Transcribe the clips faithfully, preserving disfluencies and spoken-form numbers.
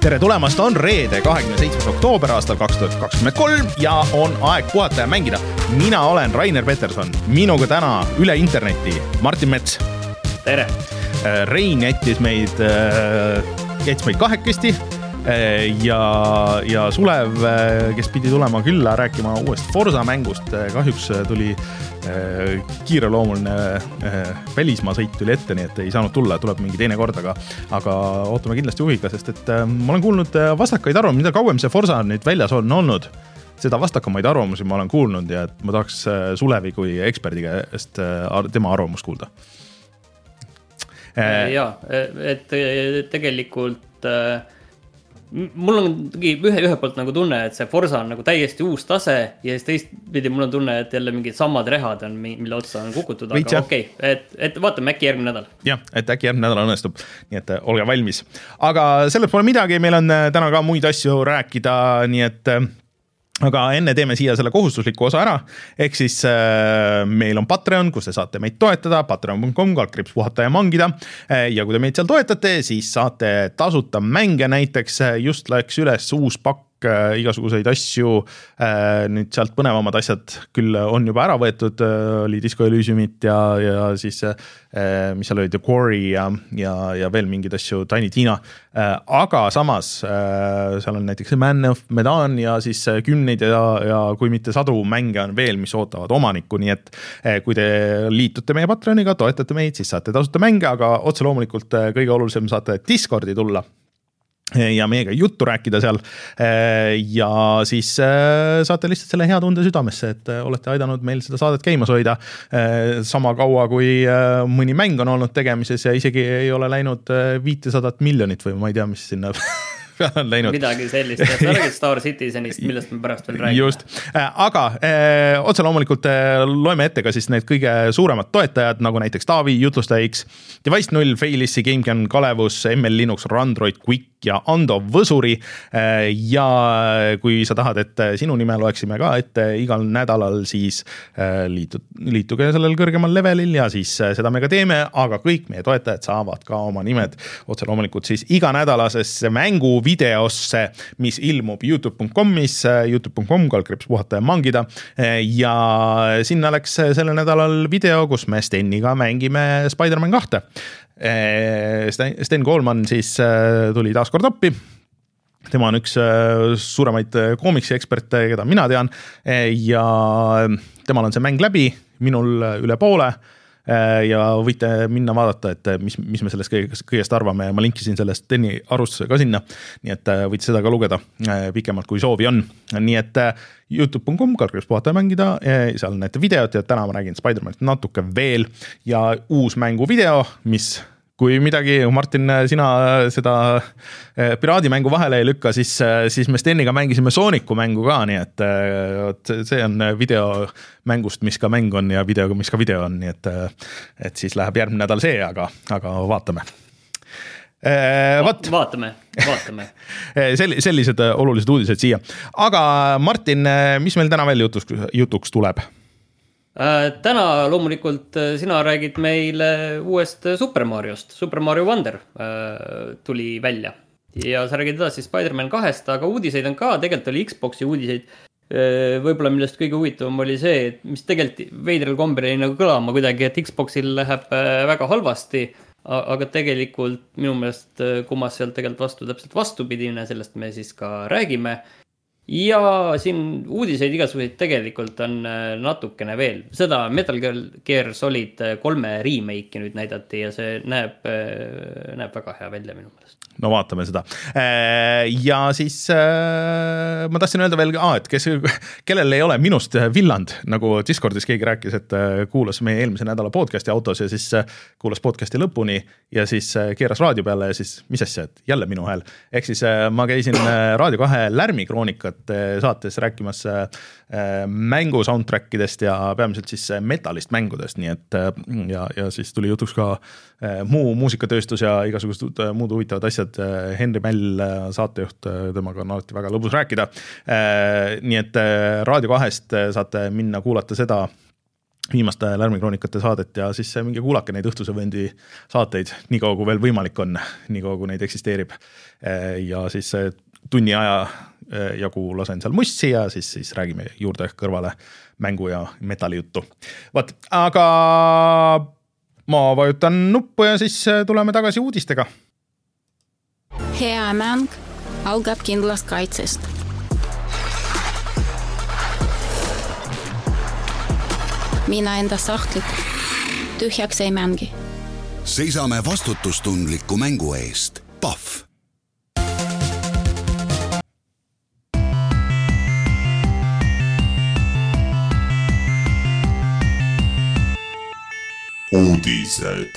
tere tulemast, on reede, kahekümne seitsmes oktoober aastal kaks tuhat kakskümmend kolm ja on aeg puhata ja mängida. Mina olen Rainer Peterson, minuga täna üle interneti Martin Mets. Tere! Rein jättis meid, jättis meid kahekesti ja, ja Sulev, kes pidi tulema külla rääkima uuest Forza mängust, kahjuks tuli kiireloomuline välismaa sõit tuli ette, nii et ei saanud tulla, tuleb mingi teine kord, aga, aga ootame kindlasti huviga, sest et ma olen kuulnud vastakaid arvamusi, mida kauem see Forza nüüd väljas on olnud, seda vastakamaid arvamusi ma olen kuulnud ja et ma tahaks Sulevi kui eksperdiga tema arvamust kuulda. Jaa, et tegelikult mul on ühe, ühe poolt nagu tunne, et see Forza on nagu täiesti uus tase ja siis teist pidi mul on tunne, et jälle mingid samad rehad on, mille otsa on kukutud, aga okei, okay, et, et vaatame äkki järgmine nädal. Jah, et äkki järgmine nädal õnnestub, nii et olge valmis. Aga sellest pole midagi, meil on täna ka muid asju rääkida, nii et aga enne teeme siia selle kohustusliku osa ära, ehk siis äh, meil on Patreon, kus te saate meid toetada, patreon punkt com, kaldkriips puhata ja mangida ja kui te meid seal toetate, siis saate tasuta mänge, näiteks just läks üles uus pakk äh, igasuguseid asju, äh, nüüd sealt põnevamad asjad küll on juba ära võetud, äh, oli Disco Elysiumit ja, ja siis äh, mis seal oli, The Quarry ja, ja, ja veel mingid asju, Tiny Tina, äh, aga samas äh, seal on näiteks Man of Medan ja siis kümneid ja, ja kui mitte sadu mänge on veel, mis ootavad omanikku, nii et äh, kui te liitute meie Patreoniga, toetate meid, siis saate tasuta mänge, aga otse loomulikult äh, kõige olulisem saate Discordi tulla ja meiega juttu rääkida seal ja siis saate lihtsalt selle hea tunde südamesse, et olete aidanud meil seda saadet käimas hoida sama kaua, kui mõni mäng on olnud tegemises ja isegi ei ole läinud viitesadat miljonit või ma ei tea, mis sinna on läinud. Midagi sellist, et sa räägid Star Citizenist, millest me pärast veel räägime. Just, aga eh, otse loomulikult eh, loeme ette ka siis need kõige suuremad toetajad, nagu näiteks Taavi, Jutlustaja X, Device null, Failissi, GameCam, Kalevus, M L Linux, Randroid, Quick ja Ando Võsuri eh, ja kui sa tahad, et sinu nime loeksime ka ette igal nädalal, siis eh, liitu, liituge sellel kõrgemal levelil ja siis eh, seda me ka teeme, aga kõik meie toetajad saavad ka oma nimed otse loomulikult siis iga nädalasesse mängu videosse, mis ilmub youtube punkt com-is, youtube punkt com, kaldkriips puhata ja mangida ja sinna läks selle nädalal video, kus me Steniga mängime Spider-Man kahte. Sten Koolman siis tuli taas kord appi. Tema on üks suuremaid koomiksi eksperte, keda mina tean ja temal on see mäng läbi, minul üle poole ja võite minna vaadata, et mis, mis me sellest kõigest arvame. Ma linkisin sellest Steni arvustuse ka sinna, nii et võite seda ka lugeda pikemalt, kui soovi on. Nii et youtube punkt com, kaldkriips puhata ja mängida, seal näete videot ja täna ma räägin Spider-Manist natuke veel ja uus mängu video, mis kui midagi, Martin, sina seda piraadimängu vahele ei lükka, siis, siis me Steniga mängisime Sooniku mängu ka, nii et see on video mängust, mis ka mäng on ja videoga, mis ka video on, nii et, et siis läheb järgmine nädal see, aga, aga vaatame. Vaat. Vaatame, vaatame. Sel, sellised olulised uudised siia. Aga Martin, mis meil täna veel jutuks, jutuks tuleb? Täna loomulikult sina räägid meile uuest Super Mariost. Super Mario Wonder tuli välja. Ja sa räägid edasi Spider-Man kahest, aga uudiseid on ka, tegelikult oli Xboxi uudiseid. Võib-olla millest kõige huvitavam oli see, et mis tegelikult veidral kombel ei nagu kõlama kuidagi, et Xboxil läheb väga halvasti, aga tegelikult minu meelest kummas sealt tegelikult vastu täpselt vastupidine, sellest me siis ka räägime. Ja siin uudiseid igasuguseid tegelikult on natukene veel. Seda Metal Gear Solid kolme remake nüüd näidati ja see näeb, näeb väga hea välja minu meelest. No vaatame seda. Ja siis ma tahtsin öelda veel, et kes, kellel ei ole minust Villand, nagu Discordis keegi rääkis, et kuulas meie eelmise nädala podcasti autos ja siis kuulas podcasti lõpuni ja siis keeras raadio peale ja siis mis asja, et jälle minu hääl. Ehk siis ma käisin Raadio kahe Lärmikroonika saates rääkimas mängu soundtrackidest ja peamiselt siis metalist mängudest, nii et ja, ja siis tuli jutuks ka muu muusikatööstus ja igasugused muud huvitavad asjad. Henri Mäll, saatejuht, temaga on alati väga lõbus rääkida. Nii et Raadio kahest saate minna kuulata seda viimaste Lärmikroonikate saadet ja siis mingi kuulake neid Õhtuse Vendi saateid, nii kaua kui veel võimalik on, nii kaua kui neid eksisteerib. Ja siis tunni aja jagu lasen seal mussi ja siis, siis räägime juurde kõrvale mängu ja metalli juttu. Vaat, aga ma vajutan nuppu ja siis tuleme tagasi uudistega. Hea mäng algab kindlast kaitsest. Mina enda sahtlit tühjaks ei mängi. Seisame vastutustundliku mängu eest. Pahv. Uudised.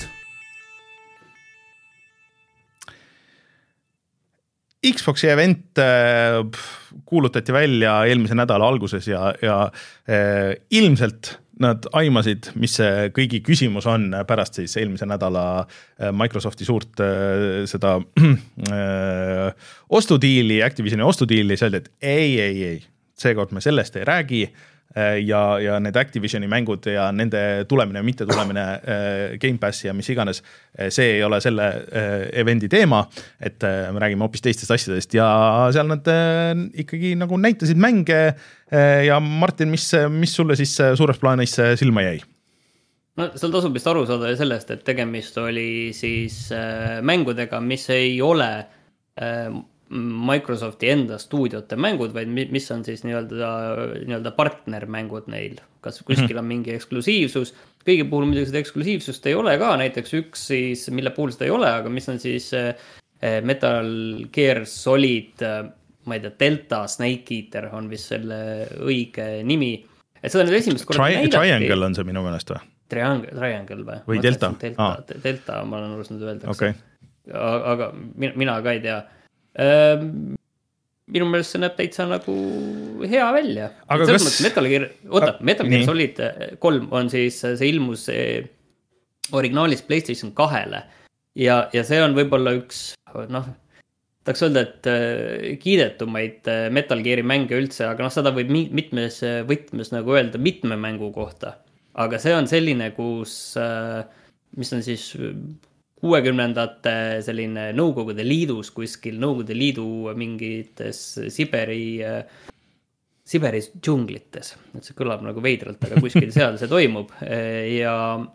Xboxi event kuulutati välja eelmise nädala alguses ja, ja eh, ilmselt nad aimasid, mis see kõigi küsimus on pärast siis eelmise nädala Microsofti suurt seda äh, ostudiili, Activisioni ostudiili, see oli, et ei, ei, ei, seekord me sellest ei räägi ja, ja need Activisioni mängud ja nende tulemine ja mitte tulemine äh, Game Passi ja mis iganes, see ei ole selle äh, evendi teema, et äh, me räägime hoopis teistest asjadest ja seal nad äh, ikkagi nagu näitasid mänge äh, ja Martin, mis, mis sulle siis suures plaanis silma jäi? No seal tasub vist aru saada sellest, et tegemist oli siis äh, mängudega, mis ei ole äh, Microsofti enda stuudiote mängud, vaid mis on siis nii-öelda, nii-öelda partnermängud neil. Kas kuskil on mingi eksklusiivsus. Kõige puhul muidugi seda eksklusiivsust ei ole ka, näiteks üks siis, mille puhul seda ei ole, aga mis on siis Metal Gear Solid, ma ei tea, Delta Snake Eater on vist selle õige nimi. Et seda nüüd esimest korda Tri- Triangle on see minu meelest või? Triangle, triangle või? Või Delta? Delta, ah. Delta ma olen arvestanud öeldakse. Okay. Aga mina, mina ka ei tea. Minu meelest see näeb täitsa nagu hea välja. Aga kas... mõttes, Metal Gear, oota, Metal Gear Solid kolm on siis, see ilmus originaalis PlayStation kahele ja, ja see on võib-olla üks, noh, tahaks öelda, et kiidetumaid Metal Geari mänge üldse, aga noh, seda võib mitmes võtmes nagu öelda mitme mängu kohta. Aga see on selline, kus, mis on siis kuuekümnendate selline Nõukogude Liidus kuskil, Nõukogude Liidu mingites Siberi, Siberis džunglites. Et see kõlab nagu veidralt, aga kuskil seal see toimub. Ja,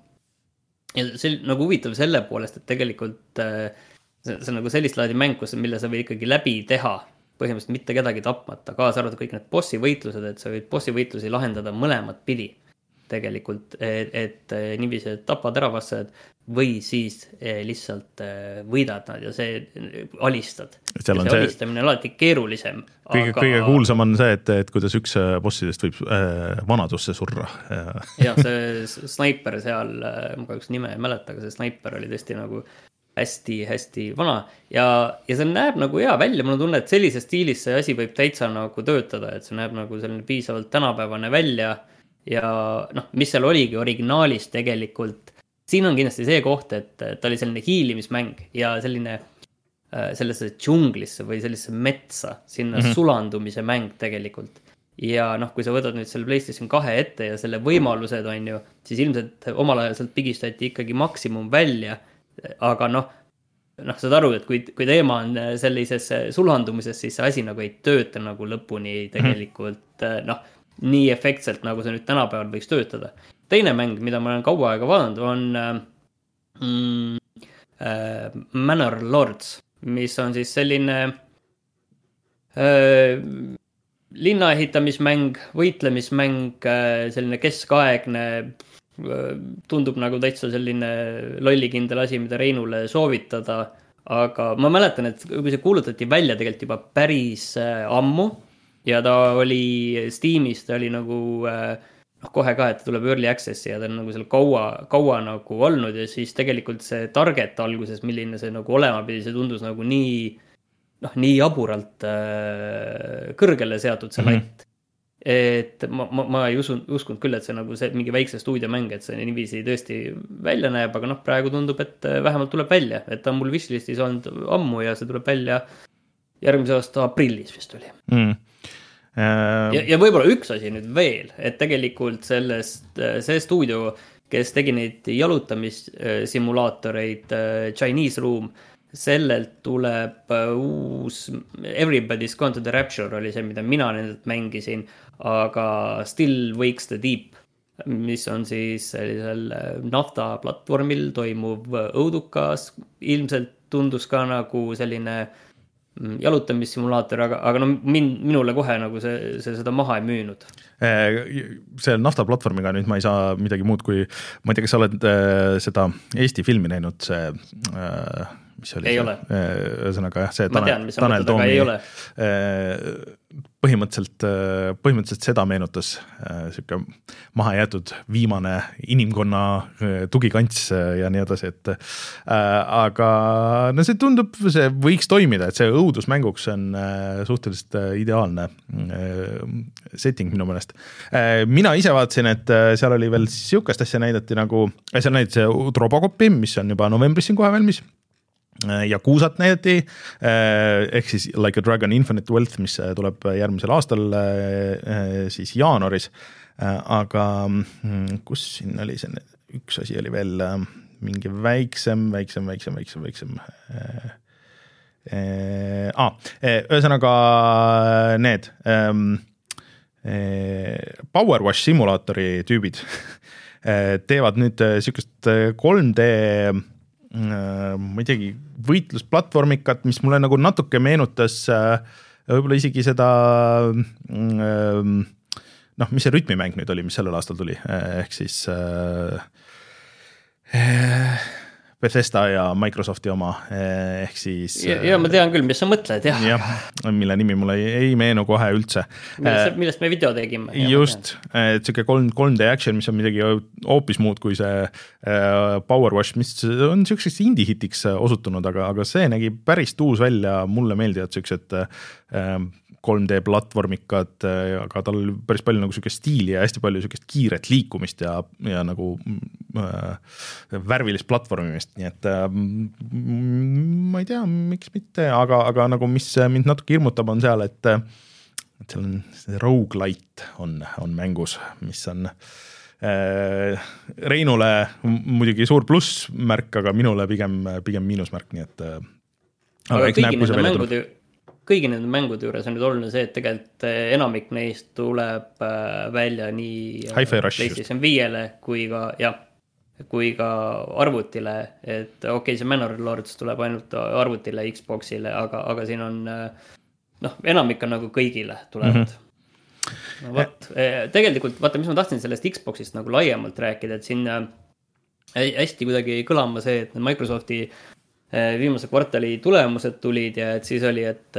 ja see on nagu huvitav selle poolest, et tegelikult see, see on nagu sellist laadi mäng, kus, mille sa võid ikkagi läbi teha, põhimõtteliselt mitte kedagi tapmata, kaasa arvatud kõik need bossi võitlused, et sa võid bossi võitlusi lahendada mõlemat pidi tegelikult, et, et niiviisi tapad ära vastased või siis lihtsalt võidad nad ja see alistad. Ja see see alistamine on alati keerulisem. Kõige, aga... kõige kuulsam on see, et, et kuidas üks bossidest võib äh, vanadusse surra. Ja see snaiper seal, ma ka üks nime ei mäleta, aga see snaiper oli tõesti nagu hästi-hästi vana ja, ja see näeb nagu hea välja. Mul on tunne, et sellise stiilis see asi võib täitsa nagu töötada, et see näeb nagu selline piisavalt tänapäevane välja. Ja noh, mis seal oligi originaalis tegelikult, siin on kindlasti see koht, et ta oli selline hiilimismäng ja selline sellesse džunglisse või sellesse metsa, sinna mm-hmm. sulandumise mäng tegelikult. Ja noh, kui sa võtad nüüd selle PlayStation kahe ette ja selle võimalused on ju, siis ilmselt omal ajal sealt pigistati ikkagi maksimum välja, aga noh, noh, saad aru, et kui, kui teema on sellises sulandumises, siis see asi nagu ei tööta nagu lõpuni tegelikult mm-hmm. noh, nii efektselt, nagu see nüüd tänapäeval võiks töötada. Teine mäng, mida ma olen kaua aega vaadanud, on mm, äh, Manor Lords, mis on siis selline äh, linnaehitamismäng, võitlemismäng, äh, selline keskaegne, äh, tundub nagu täitsa selline lollikindel asi, mida Reinule soovitada, aga ma mäletan, et kui see kuulutati välja tegelikult juba päris äh, ammu, ja ta oli Steamis, ta oli nagu noh, kohe ka, et ta tuleb early access'i ja ta on nagu seal kaua, kaua nagu olnud ja siis tegelikult see target alguses, milline see nagu olema pidi, see tundus nagu nii, noh, nii jaburalt äh, kõrgele seatud see latt. Mm-hmm. Et ma, ma, ma ei usun, uskunud küll, et see nagu see mingi väikse stuudiomäng, et see niiviisi tõesti välja näeb, aga noh, praegu tundub, et vähemalt tuleb välja, et ta on mul wishlistis olnud ammu ja see tuleb välja järgmise aasta aprillis vist oli. Mm. ja, ja võib-olla üks asi nüüd veel, et tegelikult sellest, see stuudio, kes tegi neid jalutamissimulaatoreid, Chinese Room, sellelt tuleb uus Everybody's Gone to the Rapture oli see, mida mina nendelt mängisin, aga Still Wakes the Deep, mis on siis sellisel nafta platvormil toimuv õudukas, ilmselt tundus ka nagu selline jalutamissimulaator, aga, aga no min, minule kohe nagu see, see seda maha ei müünud. See nafta platvormiga nüüd ma ei saa midagi muud kui, ma ei tea, kas sa oled äh, seda Eesti filmi näinud, see äh, mis oli ei see? ole. Ühesõnaga jah, see ma tean, mis on mõtled, aga ei ole. Põhimõtteliselt, põhimõtteliselt seda meenutas siuke maha jäetud viimane inimkonna tugikants ja nii edasi, et aga no see tundub, see võiks toimida, et see õudusmänguks on suhteliselt ideaalne setting minu meelest. Mina ise vaatasin, et seal oli veel siukest asja näidati nagu, seal näidati see Robocopi, mis on juba novembris siin kohe valmis, ja kuusat näidati, ehk siis Like a Dragon Infinite Wealth, mis tuleb järgmisel aastal siis jaanuaris, aga kus siin oli see, üks asi oli veel mingi väiksem, väiksem, väiksem, väiksem, väiksem ah, ühesõnaga need Power Wash simulaatori tüübid teevad nüüd siukest kolm D ma ei teagi, võitlusplatvormikat, mis mulle nagu natuke meenutas võib-olla isegi seda noh, mis see rütmimäng nüüd oli, mis sellel aastal tuli, ehk siis Bethesda ja Microsofti oma, ehk siis ja, ja ma tean küll, mis sa mõtled, jah. jah, mille nimi mulle ei, ei meenu kohe üldse. Millest, millest me video tegime. Just, et siuke kolm D action, mis on midagi hoopis muud kui see Power Wash, mis on siukseks indie-hitiks osutunud, aga, aga see nägi päris tuus välja, mulle meeldivad siuksed kolm D platvormikad, aga tal oli päris palju nagu siukest stiili ja hästi palju siukest kiiret liikumist ja, ja nagu äh, värvilist platvormimist, nii et äh, ma ei tea, miks mitte, aga, aga nagu mis mind natuke hirmutab on seal, et, et seal on see roguelite on, on mängus, mis on äh, Reinule muidugi suur plussmärk, aga minule pigem, pigem miinusmärk, nii et äh, aga eks näeb, kui see välja tuleb. Kõigi nende mängude juures on nüüd oluline see, et tegelikult enamik neist tuleb välja nii PlayStation viiele kui ka, jah, kui ka arvutile, et okei, okay, see Manor Lords tuleb ainult arvutile, Xboxile, aga, aga siin on, noh, enamik on nagu kõigile tulevad. Mm-hmm. No, vaat, tegelikult, vaata, mis ma tahtsin sellest Xboxist nagu laiemalt rääkida, et siin hästi kuidagi kõlama see, et Microsofti viimase kvartali tulemused tulid ja et siis oli, et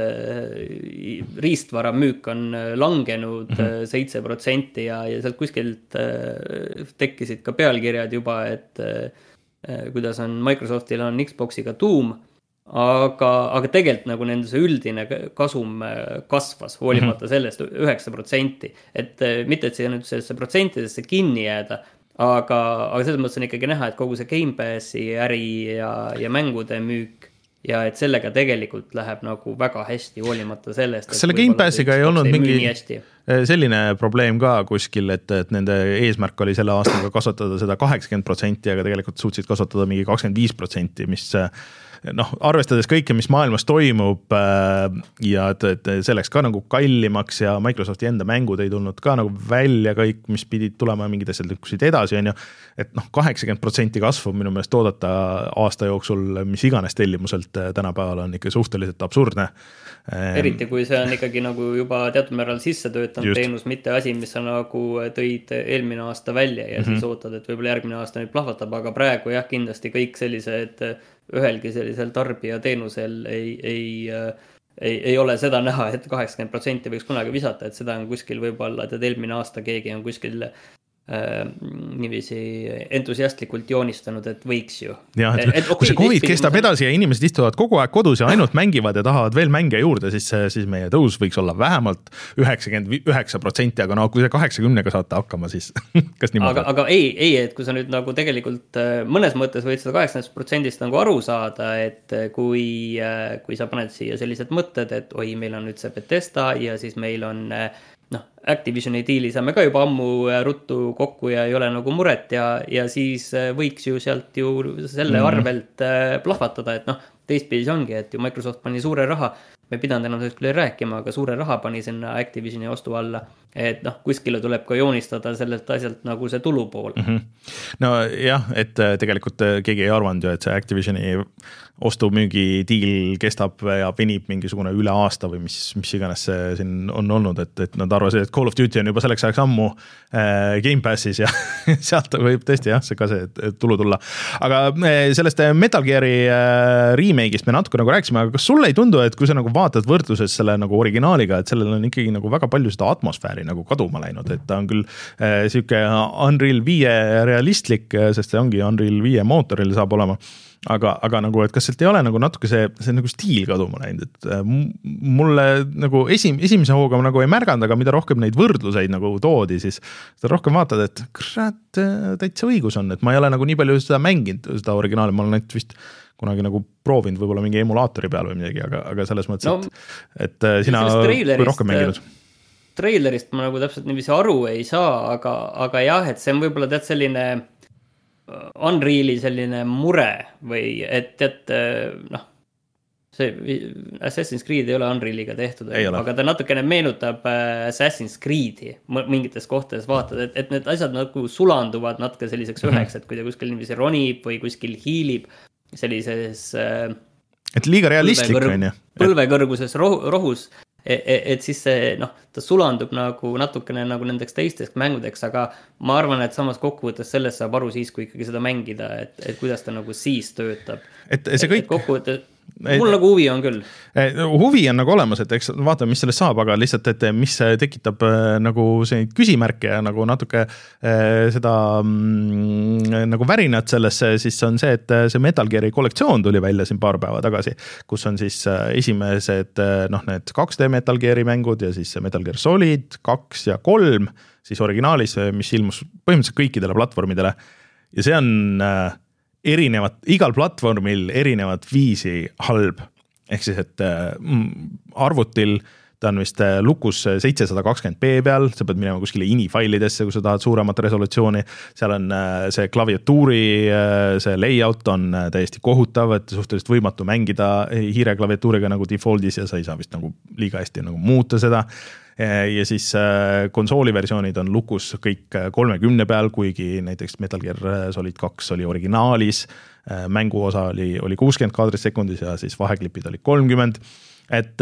riistvara müük on langenud seitse protsenti ja, ja sealt kuskilt tekkisid ka pealkirjad juba, et kuidas on Microsoftil on Xboxiga tuum, aga, aga tegelikult nagu nende see üldine kasum kasvas hoolimata sellest üheksa protsenti, et mitte, et see nüüd sellesse protsentidesse kinni jääda, Aga, aga selles mõttes on ikkagi näha, et kogu see Game Passi äri ja, ja mängude müük ja et sellega tegelikult läheb nagu väga hästi hoolimata sellest. Kas selle Game Passiga ei olnud mingi selline probleem ka kuskil, et, et nende eesmärk oli selle aastaga kasvatada seda kaheksakümmend protsenti, aga tegelikult suutsid kasvatada mingi kakskümmend viis protsenti, mis noh, arvestades kõike, mis maailmas toimub ja et, et selleks ka nagu kallimaks ja Microsofti enda mängud ei tulnud ka nagu välja kõik, mis pidid tulema mingid asjad lükkusid edasi, on ju, et noh, kaheksakümmend protsenti kasvu minu meelest toodata aasta jooksul, mis iganes tellimuselt tänapäeval on ikka suhteliselt absurdne. Eriti kui see on ikkagi nagu juba teatud määral sisse töötanud Just. Teenus, mitte asi, mis sa nagu tõid eelmine aasta välja ja mm-hmm. siis ootad, et võib-olla järgmine aasta nüüd plahvatab, aga praegu jah, kindlasti kõik sellised ühelgi sellisel tarbija teenusel ei, ei, ei, ei ole seda näha, et kaheksakümmend protsenti võiks kunagi visata, et seda on kuskil võib-olla, et eelmine aasta keegi on kuskil niiviisi entusiastlikult joonistanud, et võiks ju. Ja, et, et, kui okay, see Covid kestab edasi ja inimesed istuvad kogu aeg kodus ja ainult mängivad ja tahavad veel mänge juurde, siis, siis meie tõus võiks olla vähemalt üheksakümmend üheksa protsenti, aga no kui see kaheksakümnega saate hakkama, siis kas niimoodi? Aga, aga ei, ei, et kui sa nüüd nagu tegelikult mõnes mõttes võid seda kaheksakümmend protsendist nagu aru saada, et kui, kui sa paned siia sellised mõtted, et oi, meil on nüüd see Bethesda ja siis meil on noh, Activisioni diili saame ka juba ammu ruttu kokku ja ei ole nagu muret ja, ja siis võiks ju sealt ju selle mm. arvelt plahvatada, et noh, teistpidi ongi, et ju Microsoft pani suure raha, me pidanud enam sellest küll rääkima, aga suure raha pani sinna Activisioni ostu alla, et noh, kuskile tuleb ka joonistada sellelt asjalt nagu see tulu pool. Mm-hmm. No jah, et tegelikult keegi ei arvanud ju, et see Activisioni ostu-müügi diil kestab ja venib mingisugune üle aasta või mis, mis iganes see siin on olnud, et, et nad arvasid, et Call of Duty on juba selleks ajaks ammu äh, Game Passis ja sealt võib tõesti jah, see ka see tulu tulla. Aga sellest Metal Gear'i äh, remake'ist me natuke nagu rääkisime, aga kas sulle ei tundu, et kui sa nagu vaatad võrdluses selle nagu originaaliga, et sellel on ikkagi nagu väga palju seda atmosfääri nagu kaduma läinud, et ta on küll äh, siuke Unreal viie realistlik, sest see ongi Unreal viie mootoril saab olema. Aga, aga nagu, et kas sealt ei ole nagu natuke see, see nagu stiil kaduma läinud, et mulle nagu esim, esimese hooga nagu ei märganud, aga mida rohkem neid võrdluseid nagu toodi, siis seda rohkem vaatad, et kurat, täitsa õigus on, et ma ei ole nagu nii palju seda mänginud, seda originaali, ma olen näiteks vist kunagi nagu proovinud võib-olla mingi emulaatori peal või midagi, aga, aga selles mõttes, no, et, et sina kui rohkem mänginud. Trailerist ma nagu täpselt niiviisi aru ei saa, aga, aga jah, et see on võib-olla tead selline Unreali selline mure või et, et noh, see Assassin's Creed ei ole Unrealiga tehtud, aga ta natukene meenutab Assassin's Creed'i mingites kohtades vaatad, et, et need asjad nagu sulanduvad natuke selliseks üheks, et kui ta kuskil niiviisi ronib või kuskil hiilib sellises et liiga realistlik on ju. Põlvekõrguses rohus, et, et siis see, noh, ta sulandub nagu natukene nagu nendeks teisteks mängudeks, aga ma arvan, et samas kokkuvõttes sellest saab aru siis, kui ikkagi seda mängida, et, et kuidas ta nagu siis töötab. Et see kõik... Et kokkuvõttes... Mul nagu huvi on küll. Huvi on nagu olemas, et eks vaatame, mis sellest saab, aga lihtsalt, et mis tekitab nagu see küsimärke ja nagu natuke seda mm, nagu värinat sellesse, siis on see, et see Metal Gear'i kollektsioon tuli välja siin paar päeva tagasi, kus on siis esimesed noh, need kaks D Metal Gear'i mängud ja siis Metal Gear Solid kaks ja kolm, siis originaalis, mis ilmus põhimõtteliselt kõikidele platvormidele ja see on erinevat, igal platvormil erinevat viisi halb. Ehk siis, et arvutil ta on vist lukus seitsesada kakskümmend p peal, sa pead minema kuskile ini-failidesse, kui sa tahad suuremat resolutsiooni. Seal on see klaviatuuri, see layout on täiesti kohutav, et suhteliselt võimatu mängida hiireklaviatuuriga nagu defaultis ja sa ei saa vist nagu liiga hästi nagu muuta seda. Ja siis konsooli versioonid on lukus kõik kolmekümne peal, kuigi näiteks Metal Gear Solid kaks oli originaalis, mängu osa oli, oli kuuskümmend kaadrit sekundis ja siis vaheklipid oli kolmkümmend. Et,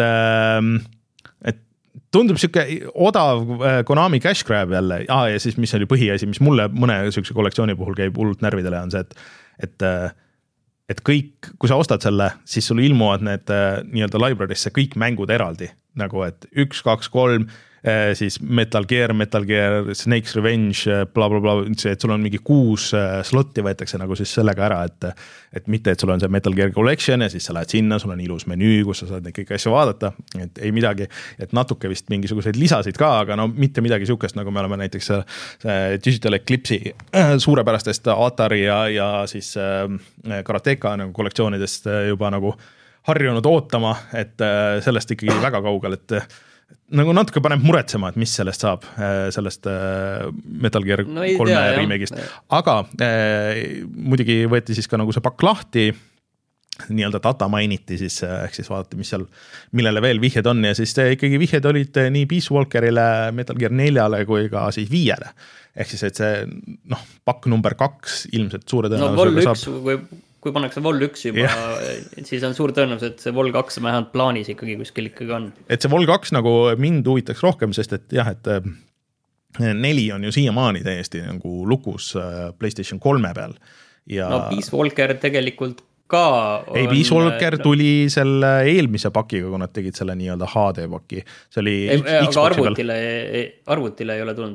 et tundub siuke odav Konami cash grab jälle, ah, ja siis mis oli põhiasi, mis mulle mõne siukse kollektsiooni puhul käib hullult närvidele, on see, et, et et kõik, kui sa ostad selle, siis sul ilmuvad need nii-öelda library'sse kõik mängud eraldi, nagu et üks, kaks, kolm, siis Metal Gear, Metal Gear, Snake's Revenge, bla, bla, bla, et sul on mingi kuus slotti võetakse nagu siis sellega ära, et, et mitte, et sul on see Metal Gear Collection ja siis sa lähed sinna, sul on ilus menüü, kus sa saad neid kõik asju vaadata, et ei midagi, et natuke vist mingisuguseid lisasid ka, aga no mitte midagi siukest, nagu me oleme näiteks Digital Eclipse'i suurepärastest Atari ja, ja siis Karateka nagu kollektsioonidest juba nagu harjunud ootama, et sellest ikkagi väga kaugel, et nagu natuke paneb muretsema, et mis sellest saab, sellest Metal Gear no kolme remake'ist. Aga eh, muidugi võeti siis ka nagu see pakk lahti, nii-öelda data mainiti siis, ehk siis vaadati, mis seal, millele veel vihjed on ja siis ikkagi vihjed olid nii Peace Walkerile, Metal Gear neljale kui ka siis viiele. Ehk siis, et see noh, pakk number kaks ilmselt suure tõenäosusega no, saab... Või... Kui pannakse Vol üks juba, yeah. siis on suur tõenäosus, et see Vol kaks vähemalt plaanis ikkagi kuskil ikkagi on. Et see Vol kaks nagu mind huvitaks rohkem, sest et jah, et neli on ju siiamaani täiesti nagu lukus PlayStation kolme peal. Ja... No Peace Walker tegelikult ka on... Ei, Peace Walker tuli selle eelmise pakiga, kui nad tegid selle nii-öelda H D paki. See oli ei, aga arvutile, arvutile ei ole tulnud ju.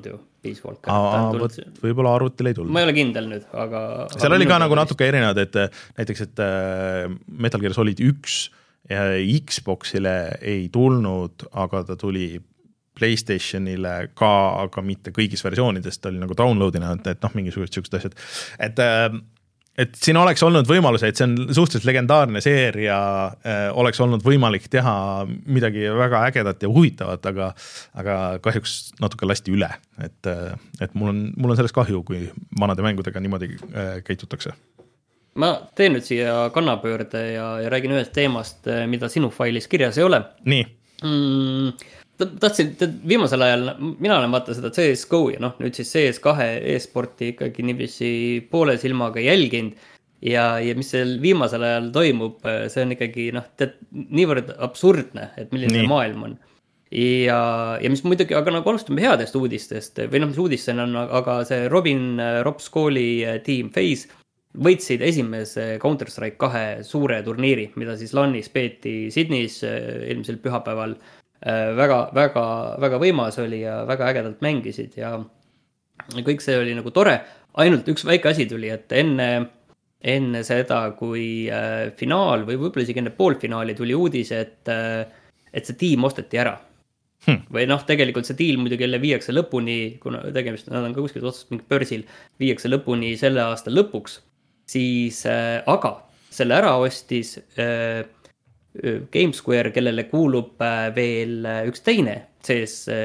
Peace Walker. Aa, võt, võib-olla arvutil ei tulnud. Ma ei ole kindel nüüd, aga... Seal aga oli ka nagu natuke erinevad, et näiteks, et Metal Gear Solid üks Xboxile ei tulnud, aga ta tuli PlayStationile ka, aga mitte kõigis versioonidest, ta oli nagu downloadina, et, et noh, mingisugused sellised asjad. Et et siin oleks olnud võimalus, et see on suhteliselt legendaarne seeria, äh, oleks olnud võimalik teha midagi väga ägedat ja huvitavat, aga, aga kahjuks natuke lasti üle. Et, et mul on, mul on sellest kahju, kui vanade mängudega niimoodi äh, käitutakse. Ma teen nüüd siia kannapöörde ja, ja räägin ühest teemast, mida sinu failis kirjas ei ole. Nii. Mm, tahtsin, viimasel ajal, mina olen vaata seda C S G O ja noh, nüüd siis C S kahe e-sporti ikkagi niiviisi poole silmaga jälginud ja, ja mis seal viimasel ajal toimub, see on ikkagi noh, tead, niivõrd absurdne, et milline Nii. maailm on. Ja, ja mis muidugi, aga nagu alustame headest uudistest, või noh, mis uudistel on, aga see Robin Robskooli tiim FaZe võitsid esimese Counter-Strike kahe suure turniiri, mida siis LANis peeti Sydneys eelmisel pühapäeval. Väga, väga, väga võimas oli ja väga ägedalt mängisid ja kõik see oli nagu tore. Ainult üks väike asi tuli, et enne, enne seda, kui finaal või võib-olla isegi enne poolfinaali tuli uudis, et, et see tiim osteti ära. Hmm. Või noh, tegelikult see diil muidugi jälle viiakse lõpuni, kuna tegemist, nad on ka kuskilt otsast mingi börsil, viiakse lõpuni selle aasta lõpuks, siis aga selle ära ostis GameSquare, kellele kuulub veel üks teine C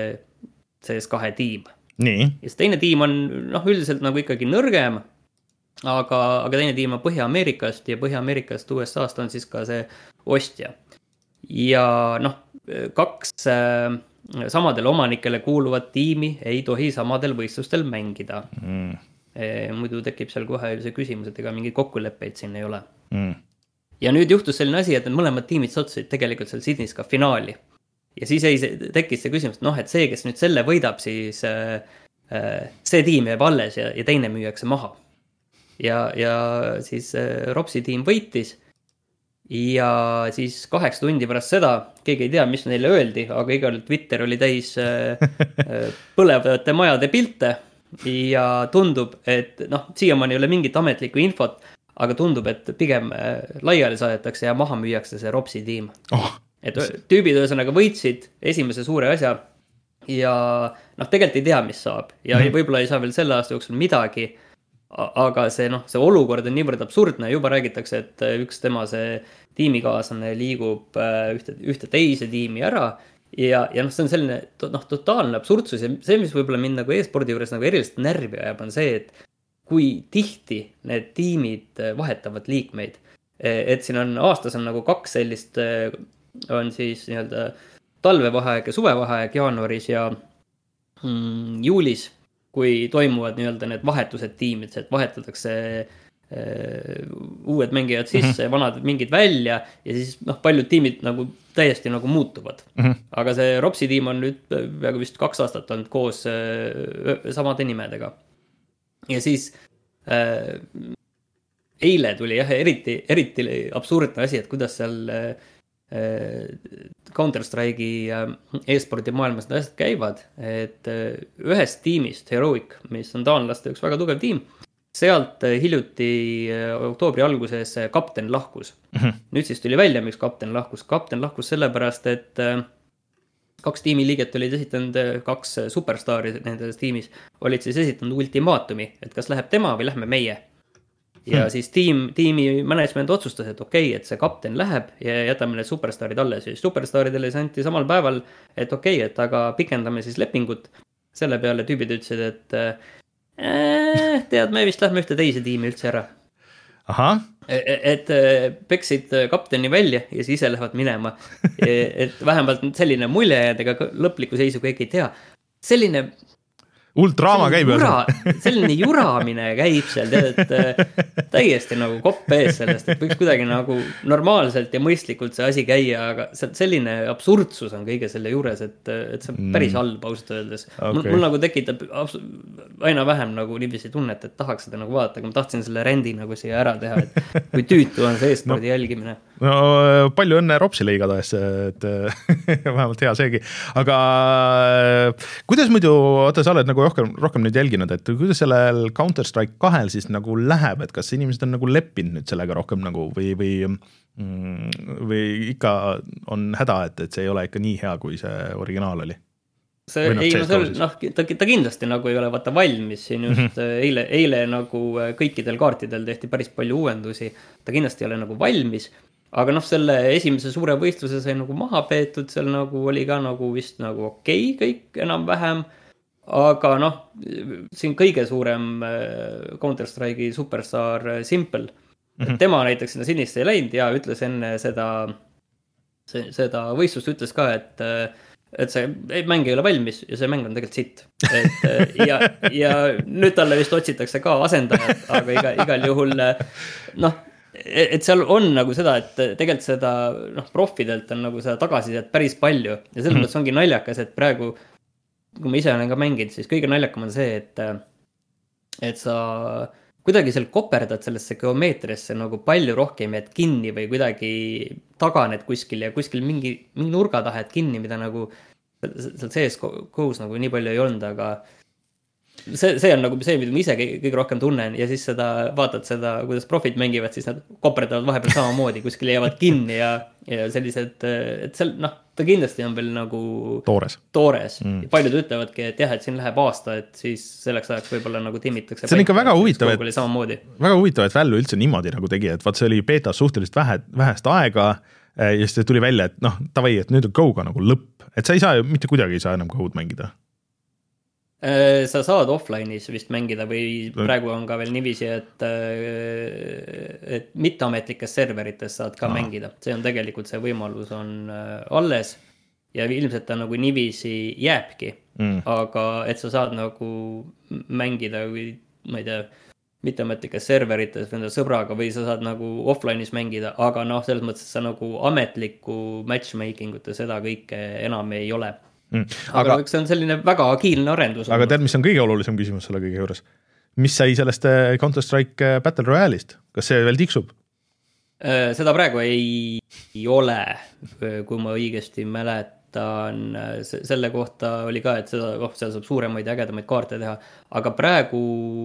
S kahe tiim. Nii. Ja see teine tiim on noh, üldiselt nagu ikkagi nõrgem, aga, aga teine tiim on Põhja-Ameerikast ja Põhja-Ameerikast U S A-st on siis ka see ostja. Ja noh, kaks äh, samadele omanikele kuuluvat tiimi ei tohi samadel võistlustel mängida. Mm. E, muidu tekib seal kohe see küsimus, et ega mingeid kokkuleppeid siin ei ole. Mm. Ja nüüd juhtus selline asi, et need mõlemad tiimid sattusid tegelikult seal Sydneys ka finaali. Ja siis ei tekkis see küsimus, et noh, et see, kes nüüd selle võidab, siis äh, see tiim jääb alles ja, ja teine müüakse maha. Ja, ja siis äh, Robsi tiim võitis ja siis kaheksa tundi pärast seda, keegi ei tea, mis neile öeldi, aga igal Twitter oli täis äh, põlevate majade pilte ja tundub, et noh, siiamaani ei ole mingit ametlikku infot, aga tundub, et pigem laiali saadetakse ja maha müüakse see Robsi tiim. Oh. Et tüübid ühesõnaga võitsid esimese suure asja ja noh, tegelikult ei tea, mis saab. Ja mm-hmm. võib-olla ei saa veel selle aasta jooksul midagi, aga see, noh, see olukord on niivõrd absurdne. Juba räägitakse, et üks tema see tiimikaaslane liigub ühte, ühte teise tiimi ära ja, ja noh, see on selline noh, totaalne absurdsus ja see, mis võib-olla mind nagu e-spordi juures nagu erilist närvi ajab, on see, et kui tihti need tiimid vahetavad liikmeid, et siin on aastas on nagu kaks sellist, on siis nii-öelda talvevaheaeg ja suvevaheaeg jaanuaris ja mm, juulis, kui toimuvad nii-öelda need vahetused tiimid, et vahetatakse äh, uued mängijad sisse, mm-hmm. vanad mingid välja ja siis noh, paljud tiimid nagu täiesti nagu muutuvad. Mm-hmm. Aga see Robsi tiim on nüüd peaaegu vist kaks aastat olnud koos äh, samade nimedega. Ja siis äh, eile tuli jah, eriti, eriti absurdne asi, et kuidas seal äh, Counter-Strike'i äh, e-sporti maailmas need asjad käivad, et äh, ühest tiimist, Heroic, mis on taanlaste üks väga tugev tiim, sealt äh, hiljuti äh, oktoobri alguses äh, kapten lahkus. Mm-hmm. Nüüd siis tuli välja, miks kapten lahkus. Kapten lahkus sellepärast, et äh, kaks tiimi liiget olid esitanud, kaks superstaari nendes tiimis, olid siis esitanud ultimaatumi, et kas läheb tema või lähme meie. Ja hmm. siis tiim, tiimi management otsustas, et okei, okay, et see kapten läheb ja jätame need superstaarid alles. Ja superstaaridele anti samal päeval, et okei, okay, et aga pikendame siis lepingut. Selle peale tüübid ütlesid, et äh, tead, me vist lähme ühte teise tiimi üldse ära. Aha. Et peksid kapteni välja ja siis ise lähevad minema. Et vähemalt selline mulje, et ega lõpliku seisu keegi ei tea. Selline ultraama käib jura, selline juramine käib seal, et täiesti nagu kopp ees sellest, et võiks kuidagi nagu normaalselt ja mõistlikult see asi käia, aga selline absurdsus on kõige selle juures, et, et see on päris halb ausalt öeldes. Okay. Mul, mul nagu tekitab aina vähem nagu niiviisi tunnet, et tahaks seda nagu vaadata, aga ma tahtsin selle rendi nagu siia ära teha, et kui tüütu on see e-spordi no, jälgimine. No palju õnne Robsile igatahes, et vähemalt hea seegi. Aga kuidas muidu, oota, sa oled nagu nagu rohkem, rohkem nüüd jälginud, et kuidas sellel Counter-Strike kahel siis nagu läheb, et kas inimesed on nagu leppinud nüüd sellega rohkem nagu või, või, või ikka on häda, et, et see ei ole ikka nii hea, kui see originaal oli? See, ei, no, seal, noh, ta, ta kindlasti nagu ei ole vaata valmis siin just mm-hmm. eile, eile nagu kõikidel kaartidel tehti päris palju uuendusi, ta kindlasti ei ole nagu valmis, aga noh, selle esimese suure võistluse sai nagu maha peetud, seal nagu oli ka nagu vist nagu okei okay, kõik enam-vähem, aga noh, siin kõige suurem Counter-Strike'i superstar Simple, mm-hmm. tema näiteks sinna sinist ei läinud ja ütles enne seda, seda võistlust ütles ka, et et see mäng ei ole valmis ja see mäng on tegelikult sitt. Et, ja, ja nüüd talle vist otsitakse ka asendajat, aga iga, igal juhul noh, et seal on nagu seda, et tegelikult seda noh, profidelt on nagu seda tagasisidet päris palju ja selles mõttes ongi naljakas, et praegu kui ma ise olen ka mänginud, siis kõige naljakam on see, et et sa kuidagi seal koperdad sellesse geomeetriasse nagu palju rohkem jääd kinni või kuidagi taganed kuskil ja kuskil mingi, mingi nurga tahed kinni, mida nagu seal sees koos nagu nii palju ei olnud, aga see, see on nagu see, mida ma ise kõige rohkem tunnen ja siis seda, vaatad seda, kuidas profid mängivad, siis nad koperdavad vahepeal samamoodi, kuskil jäävad kinni ja, ja sellised, et seal, noh, ta kindlasti on veel nagu toores, toores. Mm. Paljud ütlevadki, et jah, et siin läheb aasta, et siis selleks ajaks võib-olla nagu timmitakse. See on ikka väga huvitav, et, väga huvitav, et Valve üldse niimoodi nagu tegi, et vaat see oli beetas suhteliselt vähe, vähest aega ja siis tuli välja, et noh, tavai, et nüüd on Go-ga nagu lõpp, et sa ei saa, mitte kuidagi ei saa enam Go-d mängida. Sa saad offline'is vist mängida või praegu on ka veel niiviisi, et, et mitteametlikes serverites saad ka Aa. mängida. See on tegelikult, see võimalus on alles ja ilmselt ta nagu niiviisi jääbki, mm. aga et sa saad nagu mängida või ma ei tea, mitteametlikes serverites või enda sõbraga või sa saad nagu offline'is mängida, aga noh, selles mõttes sa nagu ametlikku matchmakingut ja seda kõike enam ei ole. Mm. Aga, aga see on selline väga agiilne arendus. Aga tead, mis on kõige olulisem küsimus selle kõige juures? Mis sai sellest Counter-Strike Battle Royale'ist? Kas see veel tiksub? Seda praegu ei, ei ole, kui ma õigesti mäletan. Selle kohta oli ka, et seda, oh, seal saab suuremaid ja ägedamaid kaarte teha. Aga praegu,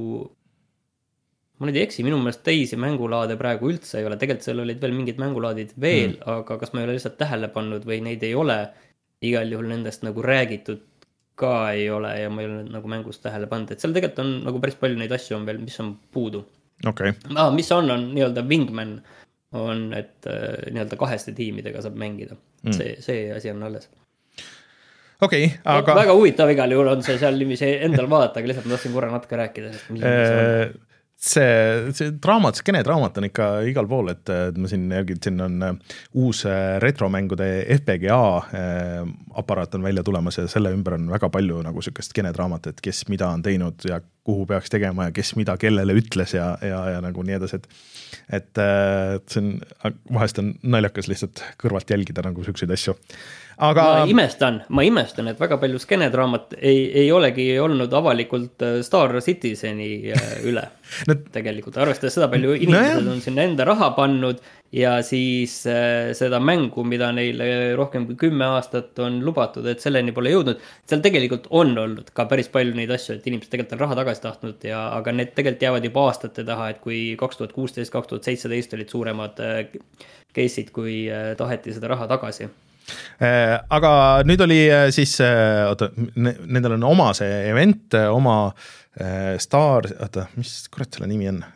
ma nüüd ei eksi, minu meelest teisi mängulaade praegu üldse ei ole. Tegelikult seal olid veel mingid mängulaadid veel, mm. aga kas ma ei ole lihtsalt tähele pannud või neid ei ole, igal juhul nendest nagu räägitud ka ei ole ja ma ei ole nagu mängust tähele pannud, et seal tegelikult on nagu päris palju neid asju on veel, mis on puudu. Okay. Ah, mis on, on nii-öelda Wingman on, et äh, nii-öelda kaheste tiimidega saab mängida. Mm. See, see asi on alles. Okei, okay, aga... No, väga huvitav igal juhul on see seal niiviisi endal vaadata, aga lihtsalt ma tahtsin korra natuke rääkida. Sest see, see draamat, skene draamat on ikka igal pool, et ma siin järgid, siin on uus retromängude F P G A aparaat on välja tulemas ja selle ümber on väga palju nagu sükest skene draamat, et kes mida on teinud ja kuhu peaks tegema ja kes mida kellele ütles ja, ja, ja nagu nii edasi, et et see on, vahest on naljakas lihtsalt kõrvalt jälgida nagu sükseid asju. Aga... Ma imestan, ma imestan, et väga palju skenedraamat ei, ei olegi olnud avalikult Star Citizeni üle no, tegelikult. Arvestades seda palju inimesed no, on sinna enda raha pannud ja siis äh, seda mängu, mida neile rohkem kui kümme aastat on lubatud, et selleni pole jõudnud. Seal tegelikult on olnud ka päris palju neid asju, et inimesed tegelikult on raha tagasi tahtnud, ja, aga need tegelikult jäävad juba aastate taha, et kui kaks tuhat kuusteist kaks tuhat seitseteist olid suuremad äh, case'id, kui äh, taheti seda raha tagasi. Aga nüüd oli siis, oota, nendel on oma see event, oma Star, oota, mis kurat selle nimi on?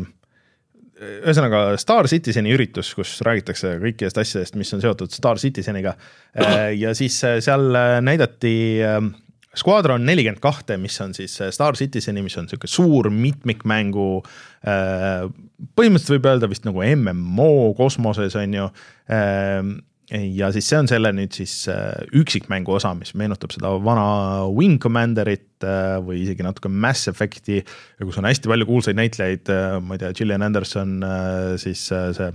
Ühesõnaga Star Citizeni üritus, kus räägitakse kõikidest asjadest, mis on seotud Star Citizeniga. Ja siis seal näidati Squadron nelikümmend kaks, mis on siis Star Citizeni, mis on selline suur mitmikmängu, põhimõtteliselt võib öelda vist nagu M M O kosmoses on ju, ja siis see on selle nüüd siis üksikmängu osa, mis meenutab seda vana Wing Commanderit või isegi natuke Mass Effecti, ja kus on hästi palju kuulsaid näitlejaid, ma ei tea, Gillian Anderson, siis see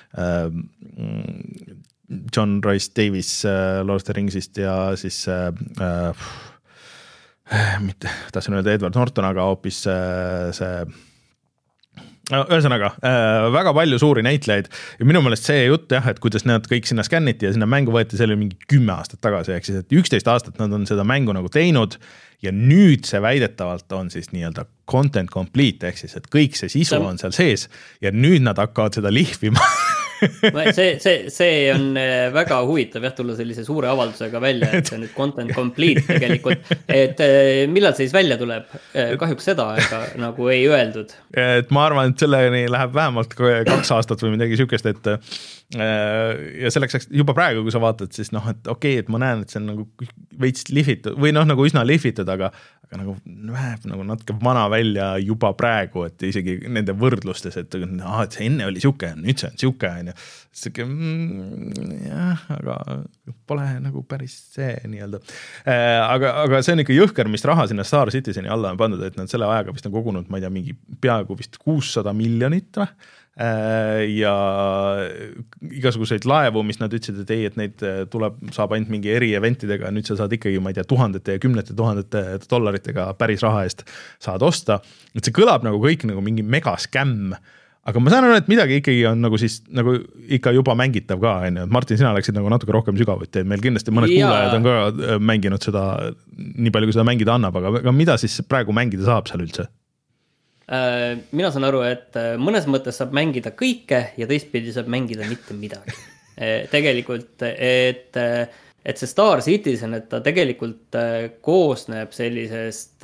John Rhys Davies Lord of the Ringsist ja siis äh, mitte, tahtsin öelda Edward Norton, aga hoopis see ühesõnaga, väga palju suuri näitlejaid ja minu meelest see jutt jah, et kuidas nad kõik sinna skänniti ja sinna mängu võeti, see oli mingi kümme aastat tagasi, ehk siis, et üksteist aastat nad on seda mängu nagu teinud ja nüüd see väidetavalt on siis nii-öelda content complete, ehk siis, et kõik see sisu on seal sees ja nüüd nad hakkavad seda lihvima see, see, see on väga huvitav jah, tulla sellise suure avaldusega välja, et see on nüüd content complete tegelikult, et millal see siis välja tuleb? Kahjuks seda ega nagu ei öeldud. Et ma arvan, et selleni läheb vähemalt kaks aastat või midagi sükest, et ja selleks juba praegu, kui sa vaatad, siis noh, et okei, okay, et ma näen, et see on nagu veits lihvitud või noh, nagu üsna lihvitud, aga aga nagu näeb nagu natuke vana välja juba praegu, et isegi nende võrdlustes, et, ah, et see enne oli siuke, nüüd see on siuke, on ju. Siuke, mm, jah, aga pole nagu päris see nii-öelda. Aga, aga see on ikka jõhker, mis raha sinna Star Citizeni alla on pandud, et nad selle ajaga vist on kogunud, ma ei tea, mingi peaaegu vist kuussada miljonit või? Ja igasuguseid laevu, mis nad ütlesid, et ei, et neid tuleb, saab ainult mingi eri eventidega, nüüd sa saad ikkagi, ma ei tea, tuhandete ja kümnete tuhandete dollaritega päris raha eest saad osta. Et see kõlab nagu kõik nagu mingi megaskämm, aga ma saan aru, et midagi ikkagi on nagu siis nagu ikka juba mängitav ka, on ju. Martin, sina läksid nagu natuke rohkem sügavuti, et meil kindlasti mõned ja. kuulajad on ka mänginud seda nii palju, kui seda mängida annab, aga, aga mida siis praegu mängida saab seal üldse? Mina saan aru, et mõnes mõttes saab mängida kõike ja teistpidi saab mängida mitte midagi. Tegelikult, et, et see Star Citizen, et ta tegelikult koosneb sellisest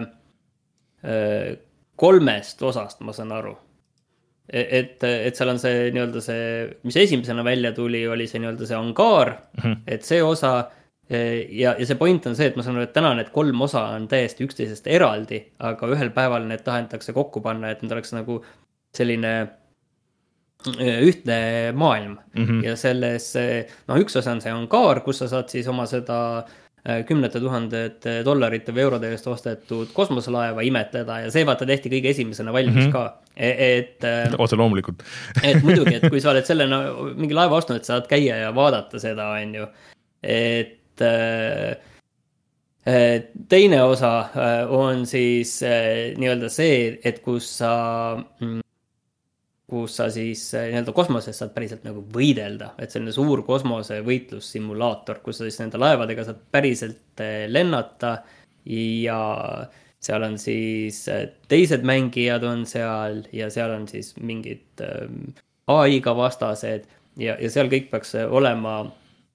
kolmest osast, ma saan aru. Et, et seal on see nii-öelda see, mis esimesena välja tuli, oli see nii-öelda see angaar, mm-hmm. et see osa ja, ja see point on see, et ma saan aru, et täna need kolm osa on täiesti üksteisest eraldi, aga ühel päeval need tahetakse kokku panna, et need oleks nagu selline ühtne maailm. Mm-hmm. Ja selles, no üks osa on see angaar, kus sa saad siis oma seda kümnete tuhandet dollarite või eurode eest ostetud kosmoselaeva imetleda ja see vaata tehti kõige esimesena valmis mm-hmm. ka. Et, otse loomulikult. et muidugi, et kui sa oled selle no, mingi laeva ostnud, et saad käia ja vaadata seda, on ju. Et teine osa on siis nii-öelda see, et kus sa, kus sa siis nii-öelda kosmoses saad päriselt nagu võidelda, et selline suur kosmose võitlussimulaator, kus sa siis nende laevadega saad päriselt lennata ja seal on siis teised mängijad on seal ja seal on siis mingid A I-ga vastased ja, ja seal kõik peaks olema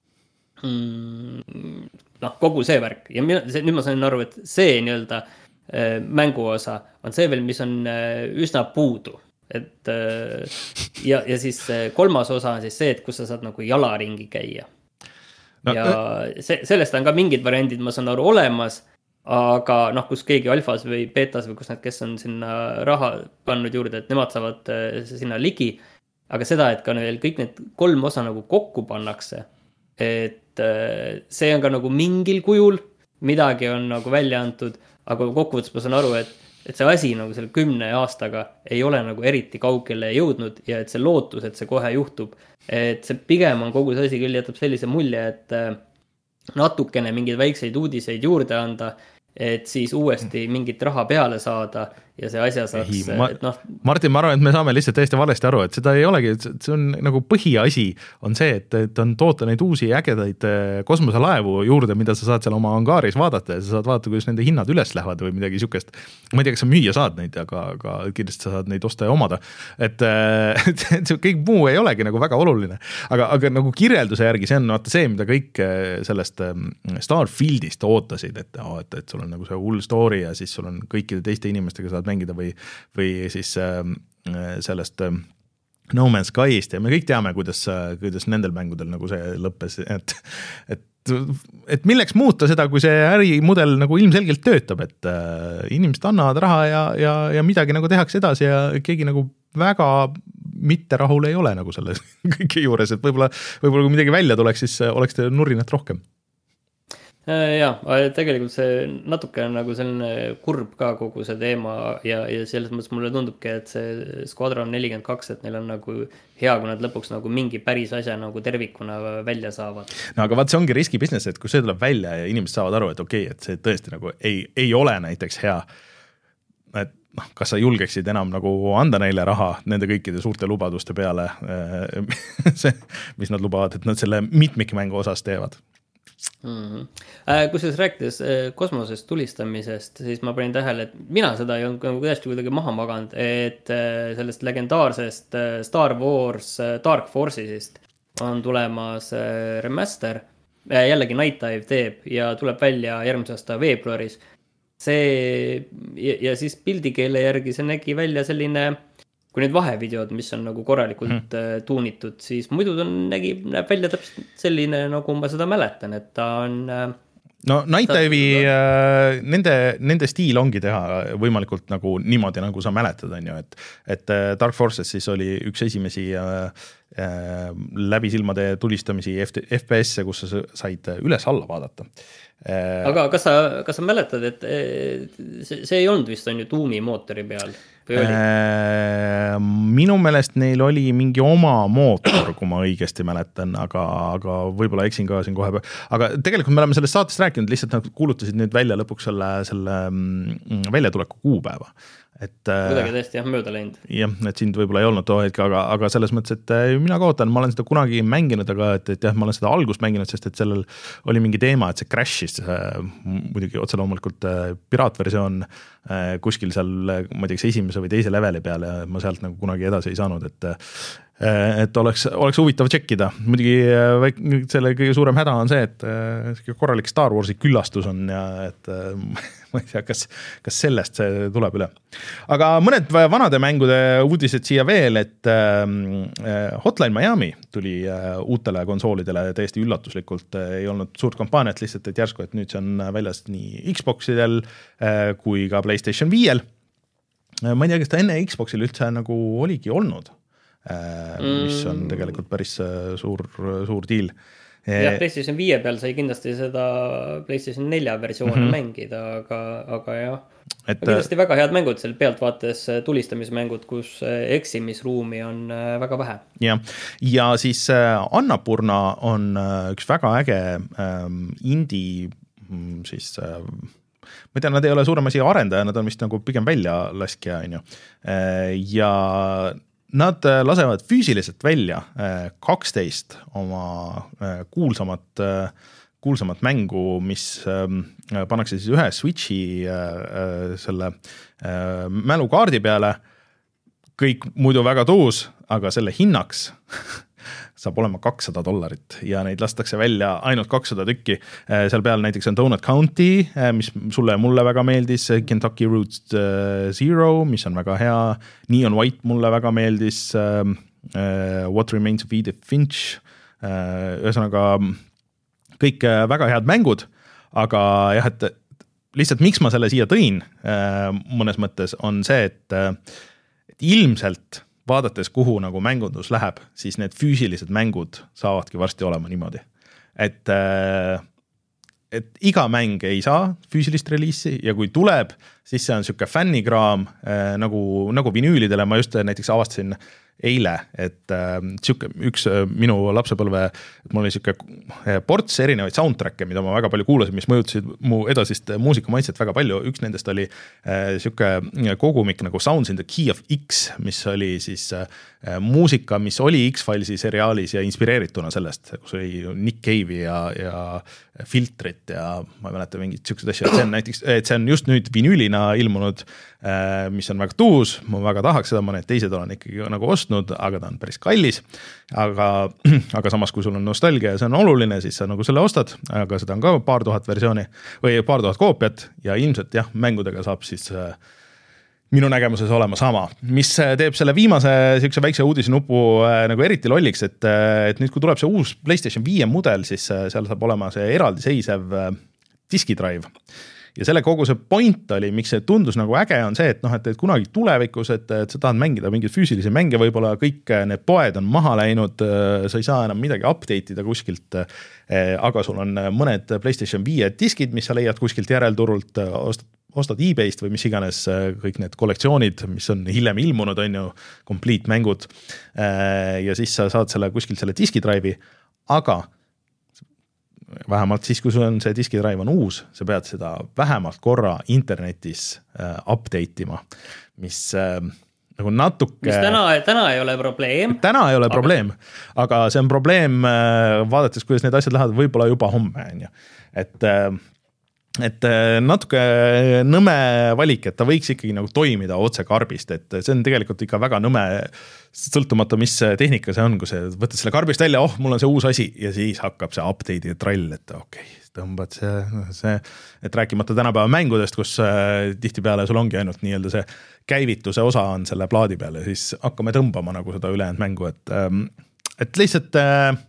noh, kogu see värk ja mina, see, nüüd ma sain aru, et see nii-öelda äh, mänguosa on see veel, mis on äh, üsna puudu, et äh, ja, ja siis äh, kolmas osa on siis see, et kus sa saad nagu jalaringi käia no, ja see, sellest on ka mingid variandid, ma saan aru, olemas, aga noh, kus keegi alfas või betas või kus need, kes on sinna raha pannud juurde, et nemad saavad äh, sinna ligi, aga seda, et ka veel kõik need kolm osa nagu kokku pannakse, et see on ka nagu mingil kujul, midagi on nagu välja antud, aga kokkuvõttes ma saan aru, et, et see asi nagu selle kümne aastaga ei ole nagu eriti kaugele jõudnud ja et see lootus, et see kohe juhtub, et see pigem on kogu see asi küll jätab sellise mulje, et natukene mingeid väikseid uudiseid juurde anda, et siis uuesti mingit raha peale saada ja see asja saaks... Ei, ma, et no, Martin, ma arvan, et me saame lihtsalt täiesti valesti aru, et seda ei olegi, see on nagu põhiasi on see, et, et on toota neid uusi ägedaid kosmoselaevu juurde, mida sa saad seal oma angaaris vaadata ja sa saad vaadata, kuidas nende hinnad üles lähevad või midagi sükest. Ma ei tea, kas sa müüa saad neid, aga, aga kindlasti sa saad neid osta ja omada. Et, et, et see kõik muu ei olegi nagu väga oluline. Aga, aga nagu kirjelduse järgi see on vaata see, mida kõik sellest Starfieldist ootasid, et, et, et sul on nagu see hull story ja siis sul on kõikide teiste inimestega saad mängida või, või siis äh, sellest äh, No Man's Sky'ist ja me kõik teame, kuidas, kuidas nendel mängudel nagu see lõppes, et, et, et milleks muuta seda, kui see ärimudel nagu ilmselgelt töötab, et äh, inimesed annavad raha ja, ja, ja midagi nagu tehakse edasi ja keegi nagu väga mitte rahul ei ole nagu selle kõige juures, et võib-olla, võib-olla kui midagi välja tuleks, siis oleks teil nurinat rohkem. Ja, tegelikult see natuke on nagu selline kurb ka kogu see teema ja, ja selles mõttes mulle tundubki, et see Squadron nelikümmend kaks, et neil on nagu hea, kui nad lõpuks nagu mingi päris asja nagu tervikuna välja saavad. No aga vaat see ongi riski business, et kui see tuleb välja ja inimesed saavad aru, et okei, okay, et see tõesti nagu ei, ei ole näiteks hea, et noh, kas sa julgeksid enam nagu anda neile raha nende kõikide suurte lubaduste peale, see, mis nad lubavad, et nad selle mitmikmängu osas teevad. Mm-hmm. Äh, kusjuures rääkides äh, kosmosest tulistamisest, siis ma panin tähele, et mina seda ei olnud kuidagi kuidagi maha maganud, et äh, sellest legendaarsest äh, Star Wars äh, Dark Forcesist on tulemas äh, remaster, äh, jällegi Night Dive teeb ja tuleb välja järgmise aasta veebruaris. See ja, ja siis pildikeele järgi see nägi välja selline, kui need vahevideod, mis on nagu korralikult hmm. tuunitud, siis muidu ta nägi, näeb välja täpselt selline, nagu ma seda mäletan, et ta on... No Night Dive'i äh, nende, nende stiil ongi teha võimalikult nagu niimoodi, nagu sa mäletad, on ju, et, et Dark Forces siis oli üks esimesi äh, äh, läbi silmade tulistamisi F P S-e, kus sa said üles-alla vaadata. Aga kas sa, kas sa mäletad, et see, see ei olnud vist on ju tuumi mootori peal? Äh, minu meelest neil oli mingi oma mootor, kui ma õigesti mäletan, aga, aga võib-olla eksin ka siin kohe. Aga tegelikult me oleme sellest saatest rääkinud, lihtsalt nad kuulutasid nüüd välja lõpuks selle, selle väljatuleku kuupäeva. Et, kuidagi tõesti jah, mööda läinud. Jah, et sind võib-olla ei olnud too hetk, aga, aga selles mõttes, et mina ka ootan, ma olen seda kunagi mänginud, aga et, et jah, ma olen seda algust mänginud, sest et sellel oli mingi teema, et see crashis, muidugi otse loomulikult piraatversioon kuskil seal, ma teeks esimese või teise leveli peale ja ma sealt nagu kunagi edasi ei saanud, et et oleks, oleks huvitav tšekkida. Muidugi selle kõige suurem häda on see, et korralik Star Warsi küllastus on ja et ma ei tea, kas, kas sellest see tuleb üle. Aga mõned vanade mängude uudised siia veel, et Hotline Miami tuli uutele konsoolidele täiesti üllatuslikult, ei olnud suurt kampaaniat lihtsalt, et järsku, et nüüd see on väljas nii Xboxidel kui ka PlayStation viiel. Ma ei tea, kas ta enne Xboxil üldse nagu oligi olnud, mis on tegelikult päris suur, suur diil. Jah, PlayStation viie peal sai kindlasti seda PlayStation nelja versioone mm-hmm. mängida, aga, aga jah. Et, kindlasti väga head mängud, seal pealt vaates tulistamismängud, kus eksimisruumi on väga vähe. Ja, ja siis Annapurna on üks väga äge indie siis ma tean, nad ei ole suurem asi arendaja, nad on vist nagu pigem väljalaskja, on ju. Ja nad lasevad füüsiliselt välja kaksteist oma kuulsamat, kuulsamat mängu, mis pannakse siis ühe Switchi selle mälukaardi peale. Kõik muidu väga tuus, aga selle hinnaks saab olema kakssada dollarit ja neid lastakse välja ainult kakssada tükki. Seal peal näiteks on Donut County, mis sulle ja mulle väga meeldis, Kentucky Route Zero, mis on väga hea, Neon White mulle väga meeldis, What Remains of Edith Finch, ühesõnaga kõik väga head mängud, aga jah, et lihtsalt miks ma selle siia tõin mõnes mõttes on see, et, et ilmselt vaadates, kuhu nagu mängundus läheb, siis need füüsilised mängud saavadki varsti olema niimoodi. Et, et iga mäng ei saa füüsilist reliisi ja kui tuleb, siis see on siuke fännikraam nagu, nagu vinüülidele. Ma just näiteks avastasin eile, et äh, siuke, üks äh, minu lapsepõlve, et mul oli siuke ports erinevaid soundtrack'e, mida ma väga palju kuulasin, mis mõjutasid mu edasist muusikamaitset väga palju. Üks nendest oli äh, siuke kogumik nagu Sounds in the Key of X, mis oli siis äh, muusika, mis oli X-Filesi seriaalis ja inspireerituna sellest, kus oli Nick Cave'i ja, ja filtrit ja ma ei mäleta mingit siuksed asju, et see on näiteks, et see on just nüüd vinüülina ilmunud, äh, mis on väga tuus, ma väga tahaks seda, ma need teised olen ikkagi nagu ostnud, aga ta on päris kallis, aga, aga samas kui sul on nostalgia ja see on oluline, siis sa nagu selle ostad, aga seda on ka paar tuhat versiooni või paar tuhat koopiat ja ilmselt jah, mängudega saab siis äh, minu nägemuses olema sama, mis teeb selle viimase siukse väikse uudisnupu äh, nagu eriti lolliks, et, äh, et nüüd kui tuleb see uus PlayStation viie mudel, siis äh, seal saab olema see eraldiseisev äh, diskidrive. Ja selle kogu see point oli, miks see tundus nagu äge on see, et, noh, et, et kunagi tulevikus, et, et sa tahad mängida mingeid füüsilisi mänge, võib-olla kõik need poed on maha läinud, sa ei saa enam midagi update'ida kuskilt, aga sul on mõned PlayStation viie diskid, mis sa leiad kuskilt järelturult, ostad, ostad eBayst või mis iganes kõik need kollektsioonid, mis on hiljem ilmunud, on ju, complete mängud, ja siis sa saad selle kuskilt selle diskidrive'i, aga vähemalt siis, kui sul on see diskidrive on uus, sa pead seda vähemalt korra internetis äh, update ima, mis äh, nagu natuke... Mis täna, täna ei ole probleem. Täna ei ole aga... probleem, aga see on probleem äh, vaadates, kuidas need asjad lähevad võib-olla juba homme, on ju. Et äh, et natuke nõme valik, et ta võiks ikkagi nagu toimida otse karbist, et see on tegelikult ikka väga nõme sõltumata, mis tehnika see on, kui see võtad selle karbist välja, oh, mul on see uus asi ja siis hakkab see update'i trall, et okei, okay, tõmbad see, see, et rääkimata tänapäeva mängudest, kus tihtipeale sul ongi ainult nii-öelda see käivituse osa on selle plaadi peal ja siis hakkame tõmbama nagu seda ülejäänud mängu, et, et lihtsalt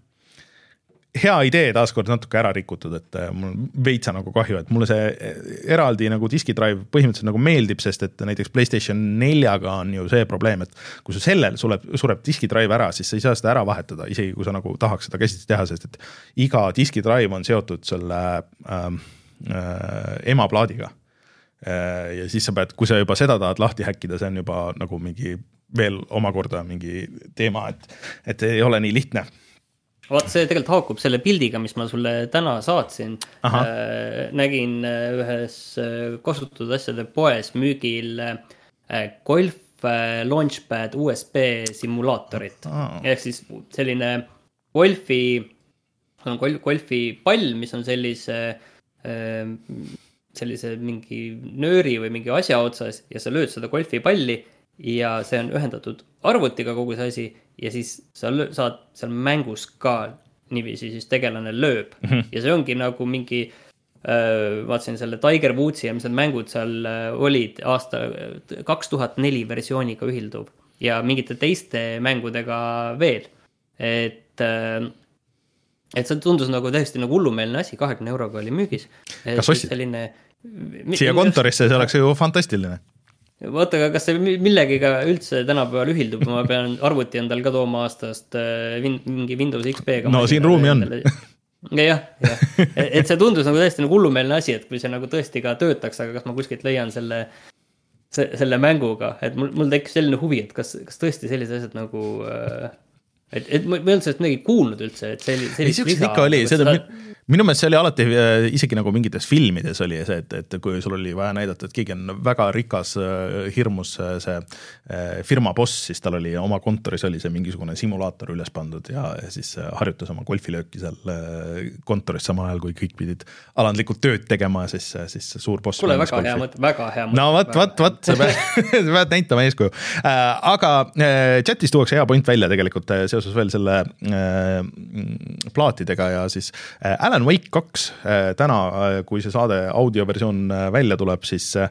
hea idee taaskord natuke ära rikutud, et mul veitsa nagu kahju, et mulle see eraldi nagu diskidrive põhimõtteliselt nagu meeldib, sest et näiteks PlayStation neljaga on ju see probleem, et kui su sellel sureb, sureb diskidrive ära, siis sa ei saa seda ära vahetada, isegi kui sa nagu tahaks seda käsitsi teha, sest et iga diskidrive on seotud selle ähm, äh, emaplaadiga. Äh, ja siis sa pead, kui sa juba seda tahad lahti häkkida, see on juba nagu mingi veel omakorda mingi teema, et, et ei ole nii lihtne. Vaat see tegelikult haakub selle pildiga, mis ma sulle täna saatsin. Äh, nägin ühes kasutud asjade poes müügil äh, Golf äh, Launchpad U S B simulaatorit. Oh. Ehk siis selline golfi, on golfi pall, mis on sellise, äh, sellise mingi nööri või mingi asja otsas ja sa lööd seda golfi palli ja see on ühendatud arvutiga kogu see asi ja siis sa löö, saad seal mängus ka niiviisi siis tegelane lööb. Mm-hmm. Ja see ongi nagu mingi, äh, vaatasin selle Tiger Woodsi ja mis need mängud seal äh, olid aasta kaks tuhat neli versiooniga ühilduv ja mingite teiste mängudega veel. Et, äh, et see tundus nagu täiesti nagu hullumeelne asi, kahekümne euroga oli müügis. Kas ostsid? Selline... Siia kontorisse see oleks ju fantastiline. Vaata, kas see millegiga üldse tänapäeval ühildub, ma pean arvuti endal ka tooma aastast mingi Windows X P-ga. No siin ruumi on. jah, jah. Et see tundus nagu tõesti nagu hullumeelne asi, et kui see nagu tõesti ka töötaks, aga kas ma kuskilt leian selle, selle mänguga, et mul, mul tekkis selline huvi, et kas, kas tõesti sellised asjad nagu, et, et ma ei olnud sellest midagi kuulnud üldse, et sellist ei, lisa, ikka oli, seda, seda... Minu meelest see oli alati isegi nagu mingites filmides oli see, et, et kui sul oli vaja näidata, et keegi on väga rikas, hirmus see firma boss, siis tal oli oma kontoris oli see mingisugune simulaator üles pandud ja siis harjutas oma golfilööki seal kontoris samal ajal, kui kõik pidid alandlikult tööd tegema, siis, siis suur boss. Kule, väga hea mõte, väga hea mõte. No vat, vat, vat, sa pead, pead näitama eeskuju. Aga chatis tuuakse hea point välja tegelikult seoses veel selle plaatidega ja siis Alan Wake kaks täna, kui see saade audioversioon välja tuleb, siis äh,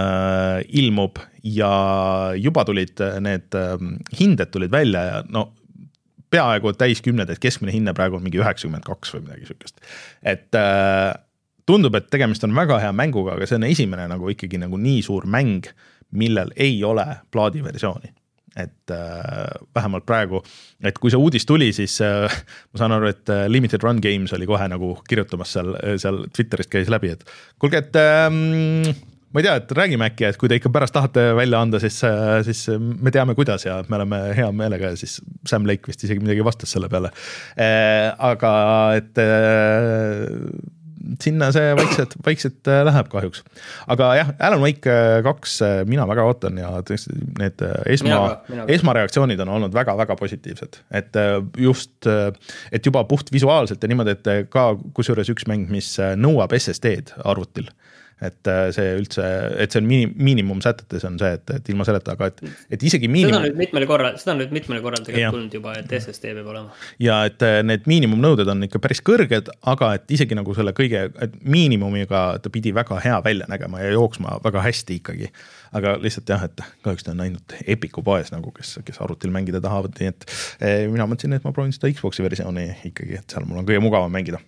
ilmub ja juba tulid need äh, hinded tulid välja ja no peaaegu täis kümned, et keskmine hinne praegu on mingi üheksakümmend kaks või midagi sükest. Et äh, tundub, et tegemist on väga hea mänguga, aga see on esimene nagu ikkagi nagu nii suur mäng, millel ei ole plaadiversiooni. Et äh, vähemalt praegu, et kui see uudis tuli, siis äh, ma saan aru, et Limited Run Games oli kohe nagu kirjutamas seal, seal Twitterist käis läbi, et kuulge, et ähm, ma ei tea, et räägime äkki, et kui te ikka pärast tahate välja anda, siis, äh, siis me teame kuidas ja me oleme hea meelega ja siis Sam Lake vist isegi midagi vastas selle peale. Äh, aga et äh, sinna see vaikselt, vaikselt läheb kahjuks. Aga jah, Alan Wake kaks mina väga ootan ja need esma, esmareaktsioonid on olnud väga-väga positiivsed. Et just, et juba puht visuaalselt ja niimoodi, et ka kusjuures üks mäng, mis nõuab S S D-d arvutil. Et see üldse, et see on minim, miinimum sätetes on see, et, et ilma selleta, aga et, et isegi miinimum... Seda on nüüd mitmel korral, seda on nüüd mitmel korral tegelikult tulnud juba, et S S D peab olema. Ja et need miinimumnõuded on ikka päris kõrged, aga et isegi nagu selle kõige, et miinimumiga ta pidi väga hea välja nägema ja jooksma väga hästi ikkagi. Aga lihtsalt jah, et kahjuks ta on ainult Epiku poes, nagu kes, kes arvutil mängida tahavad, nii et mina mõtlesin, et ma proovin seda Xboxi versiooni ikkagi, et seal mul on kõige mugavam mängida.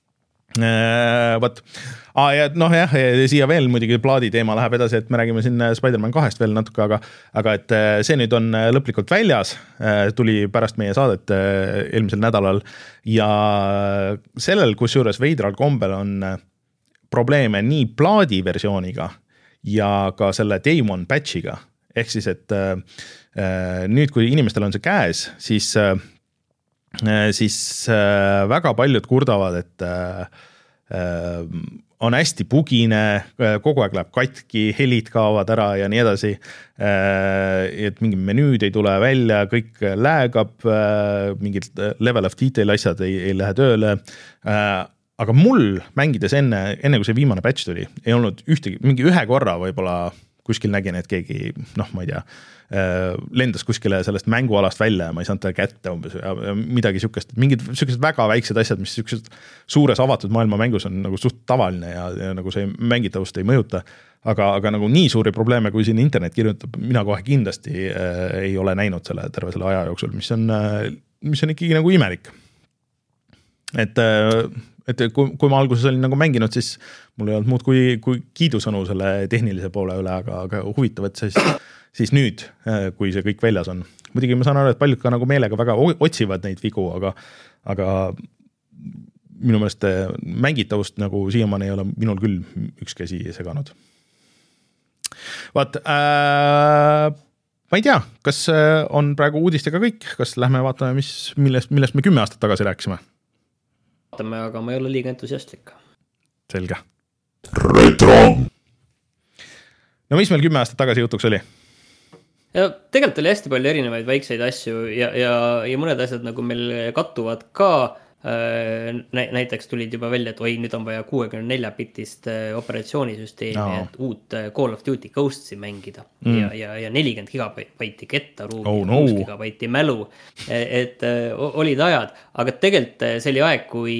Võt. Ah, ja noh jah, siia veel muidugi plaadi teema läheb edasi, et me räägime siin Spider-Man kahest veel natuke, aga, aga et see nüüd on lõplikult väljas, tuli pärast meie saadet eelmisel nädalal ja sellel, kusjuures veidral kombel on probleeme nii plaadi versiooniga ja ka selle Day One patchiga, ehk siis, et nüüd, kui inimestel on see käes, siis siis väga paljud kurdavad, et on hästi bugine, kogu aeg läheb katki, helid kaovad ära ja nii edasi, et mingid menüüd ei tule välja, kõik läägab, mingid level of detail asjad ei, ei lähe tööle, aga mul mängides enne, enne kui see viimane patch tuli, ei olnud ühtegi, mingi ühe korra võib-olla kuskil nägin, et keegi, noh, ma ei tea, lendas kuskile sellest mängualast välja ja ma ei saanud ta kätte umbes ja midagi sükest, mingid sükesed väga väiksed asjad, mis sükesed suures avatud maailma mängus on nagu suht tavaline ja, ja nagu see mängitavust ei mõjuta, aga, aga nagu nii suuri probleeme, kui siin internet kirjutab, mina kohe kindlasti äh, ei ole näinud selle terve selle aja jooksul, mis on, äh, mis on ikkagi nagu imelik. Et äh, et kui, kui ma alguses olin nagu mänginud, siis mul ei olnud muud kui, kui kiidusõnu selle tehnilise poole üle, aga, aga huvitav, et siis, siis nüüd, kui see kõik väljas on. Muidugi ma saan aru, et paljud ka nagu meelega väga otsivad neid vigu, aga, aga minu meelest mängitavust nagu siiamaani ei ole minul küll üks käsi seganud. Vaat, äh, ma ei tea, kas on praegu uudistega kõik, kas lähme vaatame, mis, millest, millest me kümme aastat tagasi rääkisime? Aga ma ei ole liiga entusiastlik. Selge. Retro! No mis meil kümme aastat tagasi jutuks oli? Ja tegelikult oli hästi palju erinevaid väikseid asju ja, ja, ja mõned asjad nagu meil kattuvad ka. Näiteks tulid juba välja, et oi, nüüd on vaja kuuekümne nelja bitist operatsioonisüsteemi, no. Et uut Call of Duty Ghostsi mängida mm. ja, ja, ja nelikümmend gigabaiti kettaruumi, oh, no. kuus gigabaiti mälu, et olid ajad, aga tegelikult see oli aeg, kui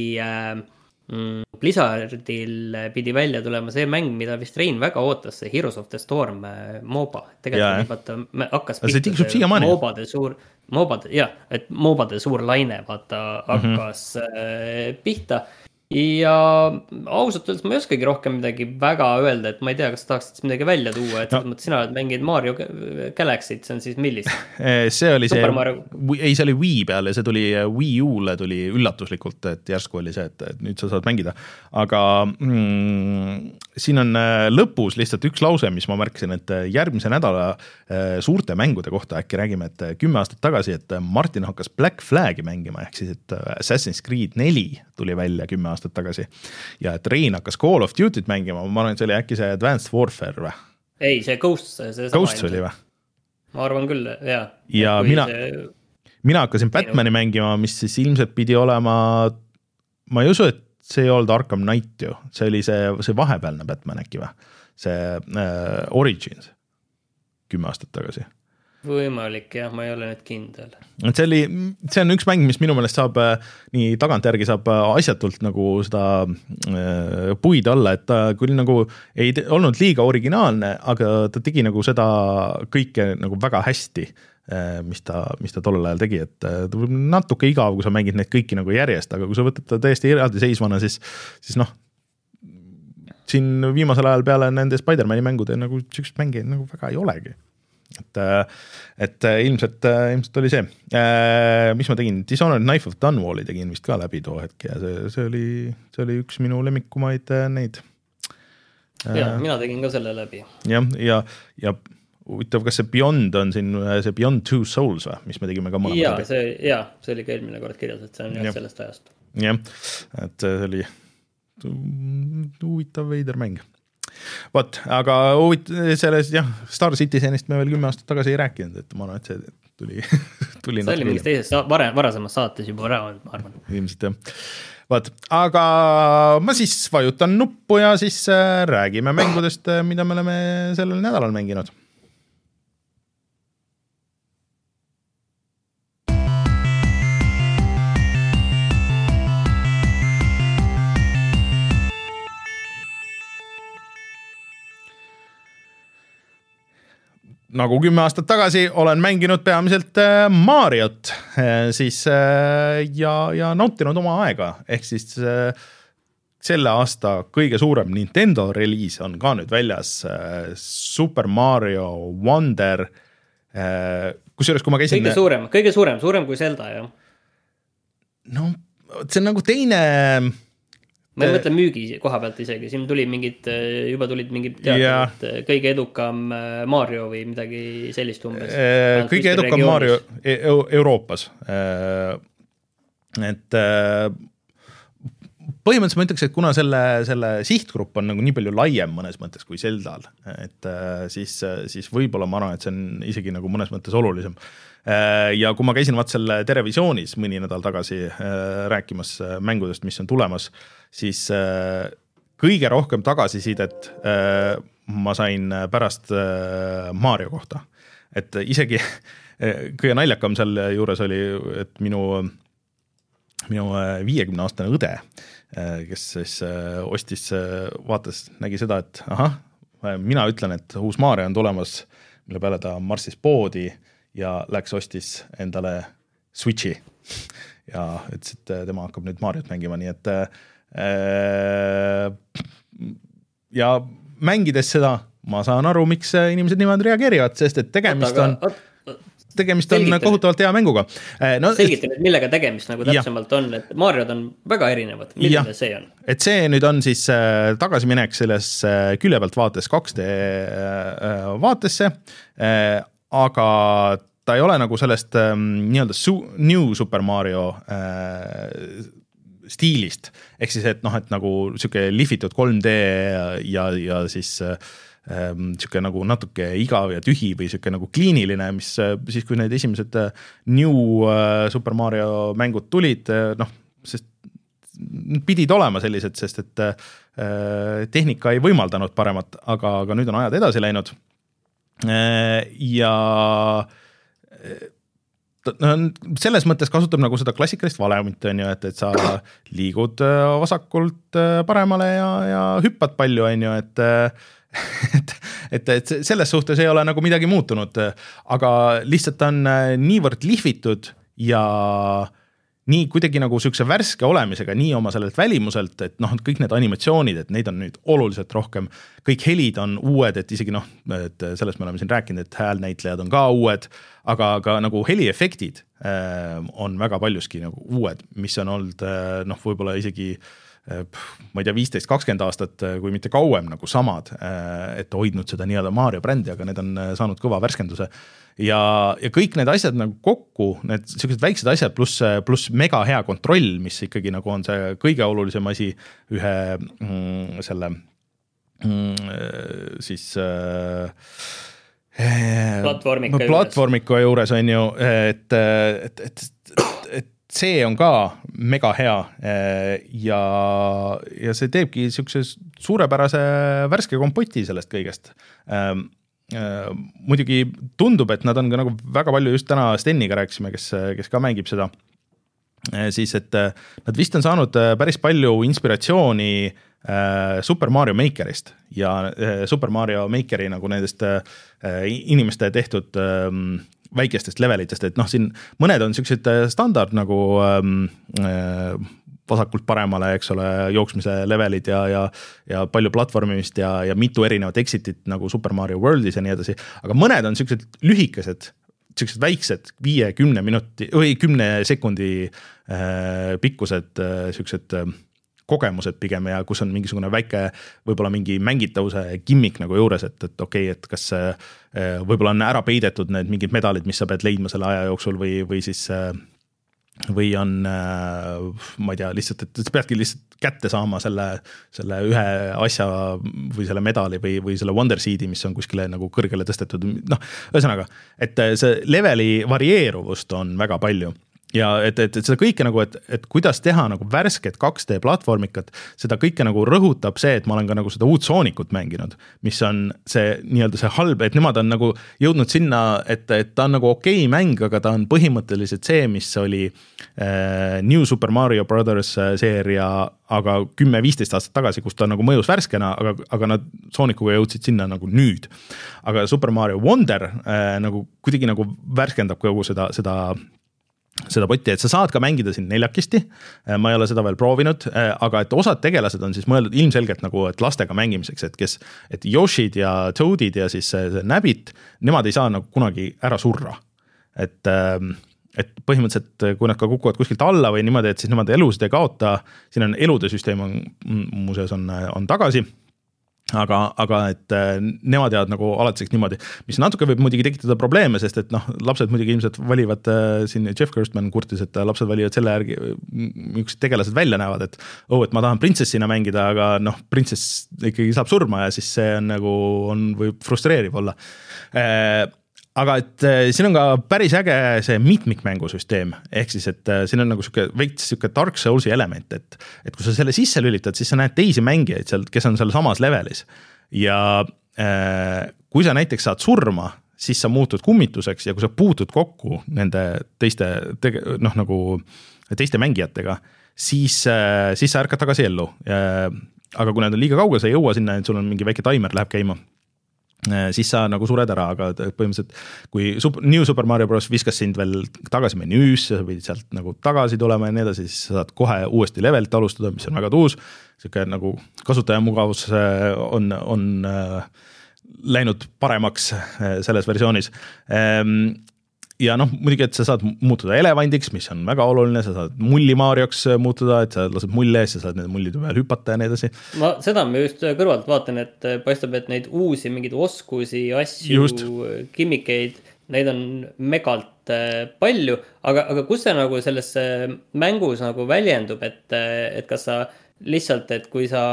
Blizzardil pidi välja tulema see mäng, mida vist Rein väga ootas, see Heroes of the Storm MOBA. Tegelikult ja, vaata, hakkas pihta MOBade suur, MOBade, jah, et MOBade suur laine vaata hakkas mm-hmm. pihta. Ja ausalt öeldes ma ei oskagi rohkem midagi väga öelda, et ma ei tea, kas tahaksid midagi välja tuua, et no. Sina oled mängid Mario Galaxy't, see on siis millist? See oli see, ei see oli Wii peal ja see tuli Wii U'le tuli üllatuslikult, et järsku oli see, et, et nüüd sa saad mängida, aga mm, siin on lõpus lihtsalt üks lause, mis ma märkisin, et järgmise nädala suurte mängude kohta äkki räägime, et kümme aastat tagasi, et Martin hakkas Black Flagi mängima, ehk siis, et Assassin's Creed neli tuli välja kümme aastat tagasi ja et Rein hakkas Call of Duty't mängima, ma arvan, et see oli äkki see Advanced Warfare või? Ei, see Ghosts, see Ghosts oli või? Ma arvan küll, jah. Ja mina, see... mina hakkasin Batmani mängima, mis siis ilmselt pidi olema, ma ei usu, et see ei olnud Arkham Knight ju, see oli see, see vahepealne Batman äkki või? See äh, Origins kümme aastat tagasi. Võimalik, jah, ma ei ole nüüd kindel. See, oli, see on üks mäng, mis minu meelest saab nii tagantjärgi saab asjatult nagu seda äh, puid alla, et ta küll nagu ei te, olnud liiga originaalne, aga ta tegi nagu seda kõike nagu väga hästi, äh, mis ta, mis ta tollel ajal tegi, et ta võib natuke igav, kui sa mängid neid kõiki nagu järjest, aga kui sa võtad ta täiesti eraldi seisvana, siis, siis noh, siin viimasel ajal peale nende Spider-Mani mängude nagu sükst mängi nagu väga ei olegi. Et, et ilmselt, ilmselt oli see, mis ma tegin, Dishonored Knife of Dunwalli tegin vist ka läbi too hetk ja see, see, oli, see oli üks minu lemmikumaid neid. Ja, mina tegin ka selle läbi. Ja, ja, ja huvitav, kas see Beyond on siin, see Beyond Two Souls või, mis me tegime ka mõlemad ja, läbi? See, ja, see oli ka eelmine kord kirjas, et see on jah sellest ajast. Jah, et see oli huvitav veider mäng. Vot, aga huvit, selles, jah, Star Citizenist me veel kümme aastat tagasi ei rääkinud, et ma arvan, et see tuli, tuli see oli mingis teises vare, varasemas saates juba ära, ma arvan. Ilmselt jah. Vot, aga ma siis vajutan nuppu ja siis räägime mängudest, mida me oleme sellel nädalal mänginud. Nagu kümme aastat tagasi olen mänginud peamiselt Mariot siis, ja, ja nautinud oma aega, ehk siis selle aasta kõige suurem Nintendo reliis on ka nüüd väljas, Super Mario Wonder, kusjuures kui ma käisin... Kõige suurem, kõige suurem, suurem kui Zelda, jah. No, see on nagu teine... Ma ei mõtle müügi koha pealt isegi, siin tuli mingid, juba tulid mingid teatavad, yeah. Kõige edukam Mario või midagi sellist umbes. Kõige edukam Mario Euroopas. et põhimõtteliselt ma ütleks, et kuna selle, selle sihtgrupp on nagu nii palju laiem mõnes mõttes kui Zeldal, et siis, siis võib-olla ma arvan, et see on isegi nagu mõnes mõttes olulisem. Ja kui ma käisin vaat selle Terevisioonis mõni nädal tagasi rääkimas mängudest, mis on tulemas, siis kõige rohkem tagasisidet ma sain pärast Mario kohta. Et isegi kõige naljakam selle juures oli, et minu, minu viiekümne aastane õde, kes siis ostis, vaatas, nägi seda, et ahah, mina ütlen, et uus Mario on tulemas, mille peale ta marssis poodi ja läks ostis endale Switchi ja ütles, et tema hakkab nüüd Mariot mängima, nii et ja mängides seda ma saan aru, miks inimesed niimoodi reageerivad, sest et tegemist on tegemist on selgita kohutavalt hea mänguga. No, selgita nüüd, millega tegemist nagu täpsemalt ja. On, et Mariod on väga erinevad, milline ja. See on? Et see nüüd on siis tagasiminek selles külje pealt vaates kaks D vaatesse, aga ta ei ole nagu sellest nii-öelda su- New Super Mario stiilist, ehk siis, et noh, et nagu siuke lihvitud kolm D ja, ja siis siuke nagu natuke igav ja tühi või siuke nagu kliiniline, mis siis, kui need esimesed New Super Mario mängud tulid, noh, sest pidid olema sellised, sest et tehnika ei võimaldanud paremat, aga, aga nüüd on ajad edasi läinud ja selles mõttes kasutab nagu seda klassikalist valemit, on ju, et, et sa liigud vasakult paremale ja, ja hüppad palju, on ju, et, et, et, et selles suhtes ei ole nagu midagi muutunud, aga lihtsalt on niivõrd lihvitud ja nii kuidagi nagu sükse värske olemisega, nii oma sellelt välimuselt, et noh, kõik need animatsioonid, et neid on nüüd oluliselt rohkem, kõik helid on uued, et isegi noh, et sellest me oleme siin rääkinud, et häälnäitlejad on ka uued, aga ka nagu heliefektid on väga paljuski nagu uued, mis on olnud noh, võib-olla isegi ma ei tea, viisteist kakskümmend aastat, kui mitte kauem nagu samad, et hoidnud seda nii-öelda Mario brändi, aga need on saanud kõva värskenduse. Ja, ja kõik need asjad nagu kokku, need sellised väiksed asjad pluss, pluss mega hea kontroll, mis ikkagi nagu on see kõige olulisem asi ühe mm, selle mm, siis äh, platvormika, platvormika juures on ju, et, et, et, et, et see on ka mega hea ja, ja see teebki siukse suurepärase värske kompoti sellest kõigest. Muidugi tundub, et nad on ka nagu väga palju, just täna Steniga rääkisime, kes, kes ka mängib seda, siis et nad vist on saanud päris palju inspiratsiooni Super Mario Makerist ja Super Mario Makeri nagu nendest inimeste tehtud väikestest levelitest, et noh, siin mõned on sellised standard nagu äh, vasakult paremale, eks ole, jooksmise levelid ja, ja, ja palju platvormimist ja, ja mitu erinevat exitit nagu Super Mario Worldis ja nii edasi, aga mõned on sellised lühikesed, sellised väiksed viie, kümne minuti või kümne sekundi äh, pikkused äh, sellised äh, kogemused pigem ja kus on mingisugune väike võib-olla mingi mängitavuse gimmik nagu juures, et, et okei, okay, et kas võib-olla on ära peidetud need mingid medalid, mis sa pead leidma selle aja jooksul või, või siis või on, ma ei tea, lihtsalt, et sa peadki lihtsalt kätte saama selle, selle ühe asja või selle medali või, või selle Wonder Seedi, mis on kuskile nagu kõrgele tõstetud, noh, ühesõnaga, et see leveli varieeruvust on väga palju. Ja et, et, et seda kõike nagu, et, et kuidas teha nagu värsket kaks D platvormikat, seda kõike nagu rõhutab see, et ma olen ka nagu seda uut Sonicut mänginud, mis on see nii-öelda see halb, et nemad on nagu jõudnud sinna, et, et ta on nagu okei mäng, aga ta on põhimõtteliselt see, mis oli äh, New Super Mario Brothers seeria, aga kümme viisteist aastat tagasi, kus ta nagu mõjus värskena, aga, aga nad Sonicuga jõudsid sinna nagu nüüd. Aga Super Mario Wonder äh, nagu kuidagi nagu värskendab kogu seda, seda seda potti, et sa saad ka mängida siin neljakisti, ma ei ole seda veel proovinud, aga et osad tegelased on siis mõeldud ilmselgelt nagu, et lastega mängimiseks, et kes, et Yoshid ja Toadid ja siis see Nabbit, nemad ei saa nagu kunagi ära surra. Et, et põhimõtteliselt, kui nad ka kukuvad kuskilt alla või niimoodi, et siis nemad elusid ei kaota, siin on elude süsteem on, muuseas on, on tagasi aga, aga et nemad teavad nagu alatiseks niimoodi, mis natuke võib muidugi tekitada probleeme, sest et noh, lapsed muidugi ilmselt valivad siin, Jeff Gerstmann kurtis, et lapsed valivad selle järgi, üks tegelased välja näevad, et oh, et ma tahan printsessina mängida, aga noh, printsess ikkagi saab surma ja siis see on nagu, on, võib frustreeriv olla. Aga et siin on ka päris äge see mitmikmängusüsteem, ehk siis, et siin on nagu siuke, veits siuke Dark Soulsi element, et, et kui sa selle sisse lülitad, siis sa näed teisi mängijaid seal, kes on seal samas levelis. Ja äh, kui sa näiteks saad surma, siis sa muutud kummituseks ja kui sa puutud kokku nende teiste, tege, noh nagu teiste mängijatega, siis, äh, siis sa ärkad tagasi ellu. Äh, aga kui need on liiga kaugel, sa ei jõua sinna, et sul on mingi väike timer läheb käima, siis sa nagu sured ära, aga põhimõtteliselt kui Super, New Super Mario Bros. Viskas sind veel tagasi menüüs, sa pidid sealt nagu tagasi tulema ja nii edasi, siis sa saad kohe uuesti levelt alustada, mis on väga tuus. Siuke nagu kasutajamugavus on, on läinud paremaks selles versioonis. Ja noh, muidugi, et sa saad muutuda elevandiks, mis on väga oluline, sa saad mullimaarioks muutuda, et sa lased mulli ees, sa saad need mullid peal hüpata ja nii edasi. Ma seda ma just kõrvalt vaatan, et paistab, et neid uusi mingeid oskusi, asju, just. Kimmikeid, neid on megalt palju, aga, aga kus see nagu selles mängus nagu väljendub, et, et kas sa lihtsalt, et kui sa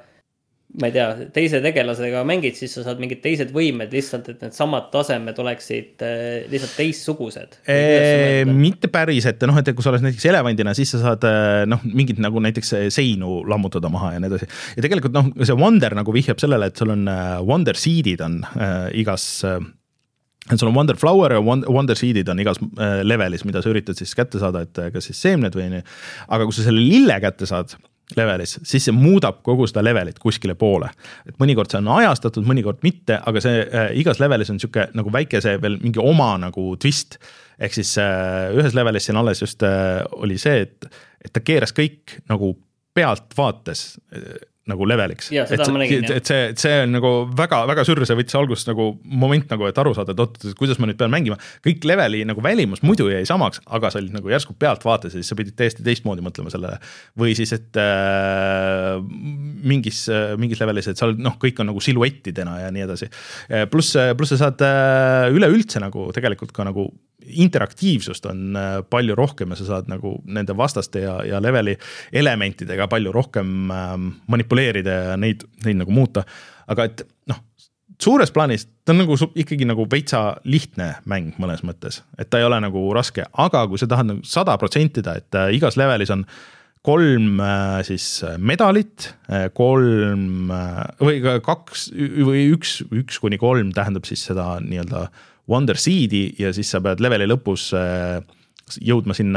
ma ei tea, teise tegelasega mängid, siis sa saad mingid teised võimed lihtsalt, et need samad tasemed oleksid lihtsalt teissugused. Eee, mitte päris, et noh, et kui sa oled näiteks elevandina, siis sa saad noh, mingid nagu näiteks seinu lammutada maha ja nii edasi. Ja tegelikult noh, see Wonder nagu vihjab sellele, et sul on Wonder Seedid on äh, igas äh, et sul on Wonder Flower ja Wonder Seedid on igas levelis, mida sa üritad siis kätte saada, et kas siis seemned või nii. Aga kui sa selle lille kätte saad levelis, siis see muudab kogu seda levelit kuskile poole. Et mõnikord see on ajastatud, mõnikord mitte, aga see äh, igas levelis on siuke nagu väike see veel mingi oma nagu twist. Ehk siis äh, ühes levelis siin alles just äh, oli see, et, et ta keeras kõik nagu pealt vaates äh, nagu leveliks. Ja, et, nägin, et, et see, see on nagu väga, väga sürre, see võttis algust nagu moment nagu, et aru saada, et oot, kuidas ma nüüd pean mängima. Kõik leveli nagu välimus muidu jäi samaks, aga sa olid nagu järsku pealt vaates ja siis sa pidid täiesti teistmoodi mõtlema sellele. Või siis, et äh, mingis, mingis levelis, et seal noh, kõik on nagu siluettidena ja nii edasi. Plus, plus sa saad äh, üleüldse nagu tegelikult ka nagu interaktiivsust on palju rohkem ja sa saad nagu nende vastaste ja, ja leveli elementidega palju rohkem manipuleerida ja neid, neid nagu muuta. Aga et noh, suures plaanis ta on nagu ikkagi nagu veitsa lihtne mäng mõnes mõttes, et ta ei ole nagu raske, aga kui sa tahad nagu sada protsentida, et igas levelis on kolm siis medalit, kolm või kaks või üks, üks kuni kolm tähendab siis seda nii-öelda Wonder Seedi ja siis sa pead leveli lõpus jõudma sinna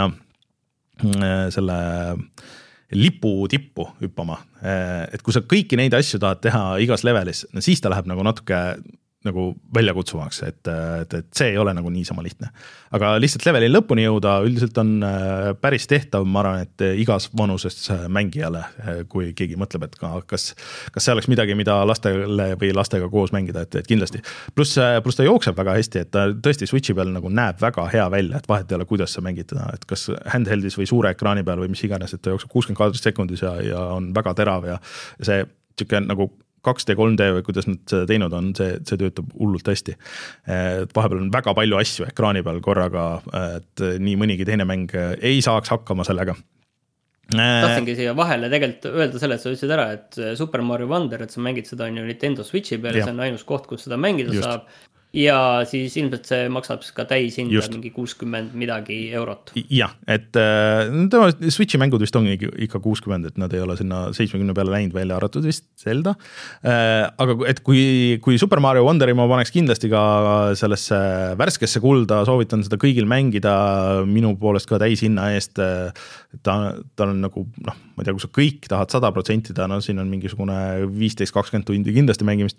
selle lipu tippu hüppama. Et kui sa kõiki neid asju tahad teha igas levelis, siis ta läheb nagu natuke nagu väljakutsuvaks, et, et, et see ei ole nagu niisama lihtne. Aga lihtsalt leveli lõpuni jõuda üldiselt on päris tehtav, ma arvan, et igas vanusest mängijale, kui keegi mõtleb, et kas, kas see oleks midagi, mida lastele või lastega koos mängida, et, et kindlasti. Plus, plus ta jookseb väga hästi, et ta tõesti Switchi peal nagu näeb väga hea välja, et vahet ei ole, kuidas sa mängid teda, et kas handheldis või suure ekraani peal või mis iganes, et ta jookseb kuuskümmend kaadrit sekundis ja, ja on väga terav ja see tüke nagu kaks D, kolm D või kuidas nad seda teinud on, see, see töötab hullult hästi. Et vahepeal on väga palju asju ekraani peal korraga, et nii mõnigi teine mäng ei saaks hakkama sellega. Tahtsingi siia vahele tegelikult öelda selle, et sa ütlesid ära, et Super Mario Wonder, et sa mängid seda on ju Nintendo Switchi peal ja see on ainus koht, kus seda mängida Just. Saab. Ja siis ilmselt see maksab ka täis hinda mingi kuuskümmend midagi eurot. Jah, et tema Switchi mängud vist on ikka kuuskümmend, et nad ei ole sinna seitsmekümne peale läinud välja arvatud vist Zelda. Aga et kui, kui Super Mario Wonderi ma paneks kindlasti ka sellesse värskesse kulda, soovitan seda kõigil mängida minu poolest ka täis hinna eest. Ta, ta on nagu, noh, ma ei tea, kui sa kõik tahad sada protsenti, no siin on mingisugune viisteist kakskümmend tundi kindlasti mängimist.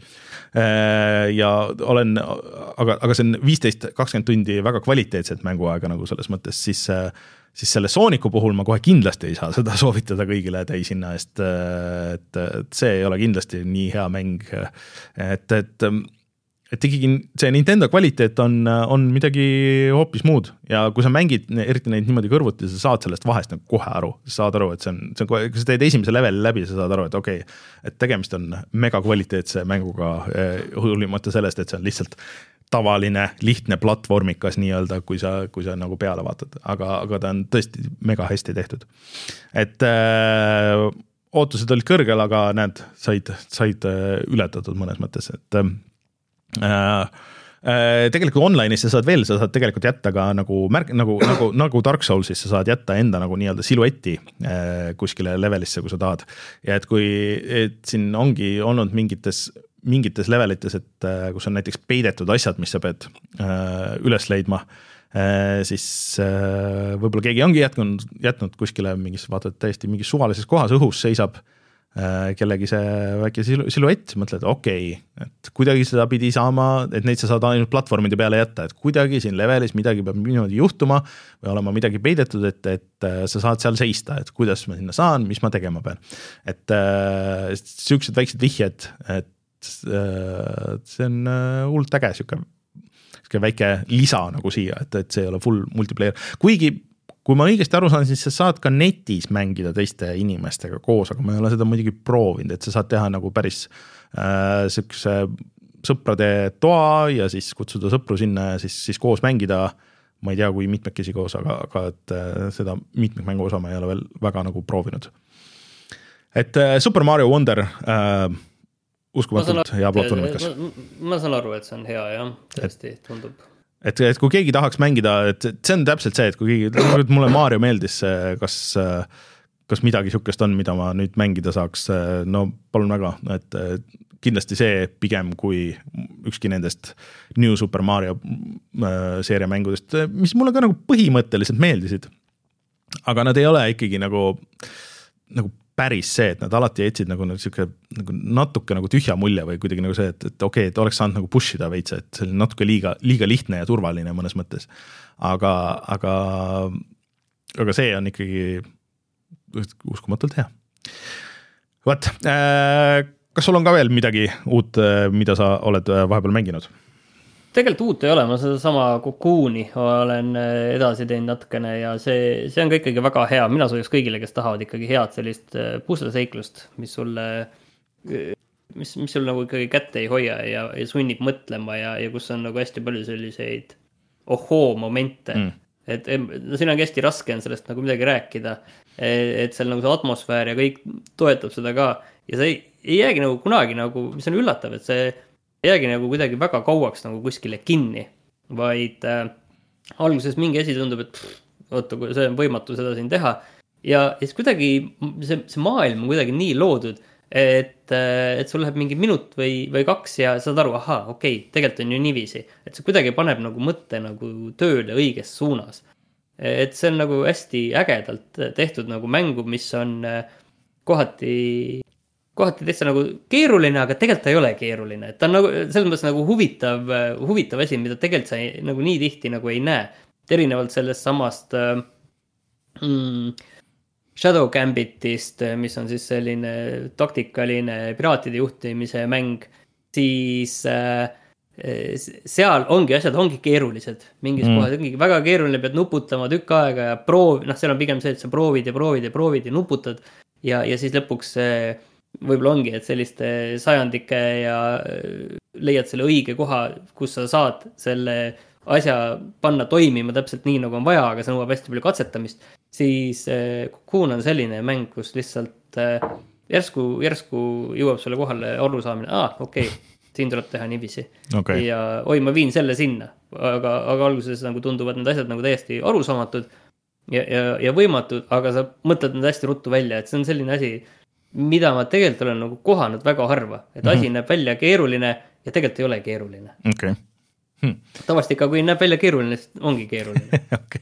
Ja olen aga, aga see on viisteist kakskümmend tundi väga kvaliteetset mänguaega nagu selles mõttes, siis, siis selle Sooniku puhul ma kohe kindlasti ei saa seda soovitada kõigile täishinna eest, et, et see ei ole kindlasti nii hea mäng, et, et et ikkagi see Nintendo kvaliteet on, on midagi hoopis muud ja kui sa mängid eriti neid niimoodi kõrvuti, sa saad sellest vahest nagu kohe aru, sa saad aru, et see on, see on, kui sa teed esimese leveli läbi, sa saad aru, et okei, okay, et tegemist on mega kvaliteetse mänguga, hoolimata sellest, et see on lihtsalt tavaline, lihtne platvormikas nii-öelda, kui sa, kui sa nagu peale vaatad, aga, aga ta on tõesti mega hästi tehtud. Et äh, ootused olid kõrgel, aga näed, said, said ületatud mõnes mõttes, et äh, Äh, äh, tegelikult online'is sa saad veel, sa saad tegelikult jätta ka nagu märk, nagu, nagu, nagu Dark Soulsis sa saad jätta enda nagu nii-öelda silueti äh, kuskile levelisse, kui sa tahad. Ja et kui, et siin ongi olnud mingites, mingites levelites, et äh, kus on näiteks peidetud asjad, mis sa pead äh, üles leidma, äh, siis äh, võib-olla keegi ongi jätnud, jätnud kuskile mingis, vaatad täiesti mingis suvalises kohas õhus seisab kellegi see väike siluett, mõtled, okei, okay, et kuidagi seda pidi saama, et neid sa saad ainult platvormide peale jätta, et kuidagi siin levelis midagi peab niimoodi juhtuma või olema midagi peidetud, et, et sa saad seal seista, et kuidas ma sinna saan, mis ma tegema pean. Et äh, siuksed väiksed vihjed, et äh, see on äh, hullt äge siuke, siuke väike lisa nagu siia, et, et see ei ole full multiplayer, kuigi kui ma õigesti aru saan, siis sa saad ka netis mängida teiste inimestega koos, aga ma ei ole seda muidugi proovinud, et sa saad teha nagu päris äh, siukse sõprade toa ja siis kutsuda sõpru sinna ja siis, siis koos mängida, ma ei tea, kui mitmekesi koos, aga, aga et äh, seda mitmikmängu osa ma ei ole veel väga nagu proovinud. Et äh, Super Mario Wonder äh, uskumatult hea platvormikas. Ma, ma saan aru, et see on hea, jah, tõesti tundub. Et, et kui keegi tahaks mängida, et see on täpselt see, et kui keegi, mulle Mario meeldis, kas, kas midagi sukest on, mida ma nüüd mängida saaks, no palun väga, et kindlasti see pigem kui ükski nendest New Super Mario seeria mängudest, mis mulle ka nagu põhimõtteliselt meeldisid, aga nad ei ole ikkagi nagu, nagu päris see, et nad alati jätsid nagu, nagu, nagu natuke nagu tühja mulje või kuidagi nagu see, et, et okei, okay, et oleks saanud nagu push ida veitsa, et see oli natuke liiga, liiga lihtne ja turvaline mõnes mõttes. Aga, aga, aga see on ikkagi uskumatult hea. Võt, kas sul on ka veel midagi uut, mida sa oled vahepeal mänginud? Tegelikult uut ei ole, ma seda sama Cocooni olen edasi teinud natukene ja see, see on ka ikkagi väga hea. Mina sooviks kõigile, kes tahavad ikkagi head sellist pusleseiklust, mis sulle, mis, mis sul nagu ikkagi kätte ei hoia ja, ja sunnib mõtlema ja, ja kus on nagu hästi palju selliseid ohoo momente. Mm. Et no, siin on hästi raske on sellest nagu midagi rääkida, et seal nagu see atmosfäär ja kõik toetab seda ka ja see ei, ei jäägi nagu kunagi nagu, mis on üllatav, et see jäägi nagu kuidagi väga kauaks nagu kuskile kinni, vaid äh, alguses mingi asi tundub, et pff, oota, see on võimatu seda siin teha ja siis kuidagi see, see maailm on kuidagi nii loodud, et, äh, et sul läheb mingi minut või, või kaks ja saad aru, aha, okei, tegelikult on ju niiviisi, et see kuidagi paneb nagu mõtte nagu tööle õiges suunas, et see on nagu hästi ägedalt tehtud nagu mängu, mis on äh, kohati kohati täitsa nagu keeruline, aga tegelikult ta ei ole keeruline. Et ta on nagu, selles mõttes nagu huvitav, huvitav asi, mida tegelikult sa ei, nagu nii tihti nagu ei näe. Erinevalt sellest samast äh, mm, Shadow Gambitist, mis on siis selline taktikaline piraatide juhtimise mäng, siis äh, seal ongi asjad, ongi keerulised. Mingis mm. kohas ongi väga keeruline, pead nuputama tükk aega ja proov, noh, seal on pigem see, et sa proovid ja proovid ja proovid ja nuputad ja, ja siis lõpuks äh, võib-olla ongi, et selliste sajandike ja leiad selle õige koha, kus sa saad selle asja panna toimima täpselt nii, nagu on vaja, aga see nõuab hästi palju katsetamist, siis Cocoon on selline mäng, kus lihtsalt järsku, järsku jõuab sulle kohale aru saamine, aa, okei, okay, siin tuleb teha niiviisi. Okay. Ja oi, ma viin selle sinna, aga, aga alguses nagu tunduvad need asjad nagu täiesti arusaamatud ja, ja, ja võimatud, aga sa mõtled need hästi ruttu välja, et see on selline asi, mida ma tegelikult olen nagu kohanud väga harva, et asi mm-hmm. näeb välja keeruline ja tegelikult ei ole keeruline. Okay. Hmm. Tavast ikka, kui näeb välja keeruline, siis ongi keeruline. okay.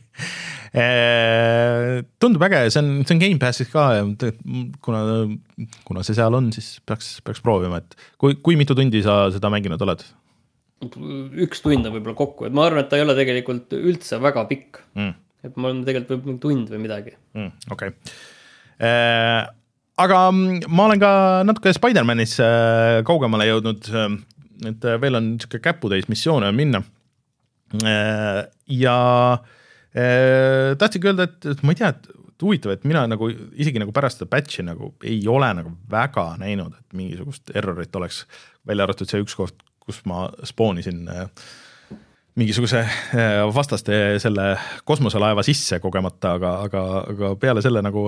eee, tundub äge, see on, see on Game Passis ka, kuna, kuna see seal on, siis peaks, peaks proovima, et kui, kui mitu tundi sa seda mänginud oled? Üks tund on võib-olla kokku, et ma arvan, et ta ei ole tegelikult üldse väga pikk. Mm. Et ma olen tegelikult võib-olla tund või midagi. Mm, okei. Okay. Aga ma olen ka natuke Spider-Manis kaugemale jõudnud. et veel on niisugune käputäis missioone on minna. Ja tahtsingi öelda, et, et ma ei tea, et huvitav, et mina nagu isegi nagu pärast seda patchi nagu ei ole nagu väga näinud, et mingisugust errorit oleks välja arvatud see üks koht, kus ma spoonisin mingisuguse vastaste selle kosmoselaeva sisse kogemata, aga, aga, aga peale selle nagu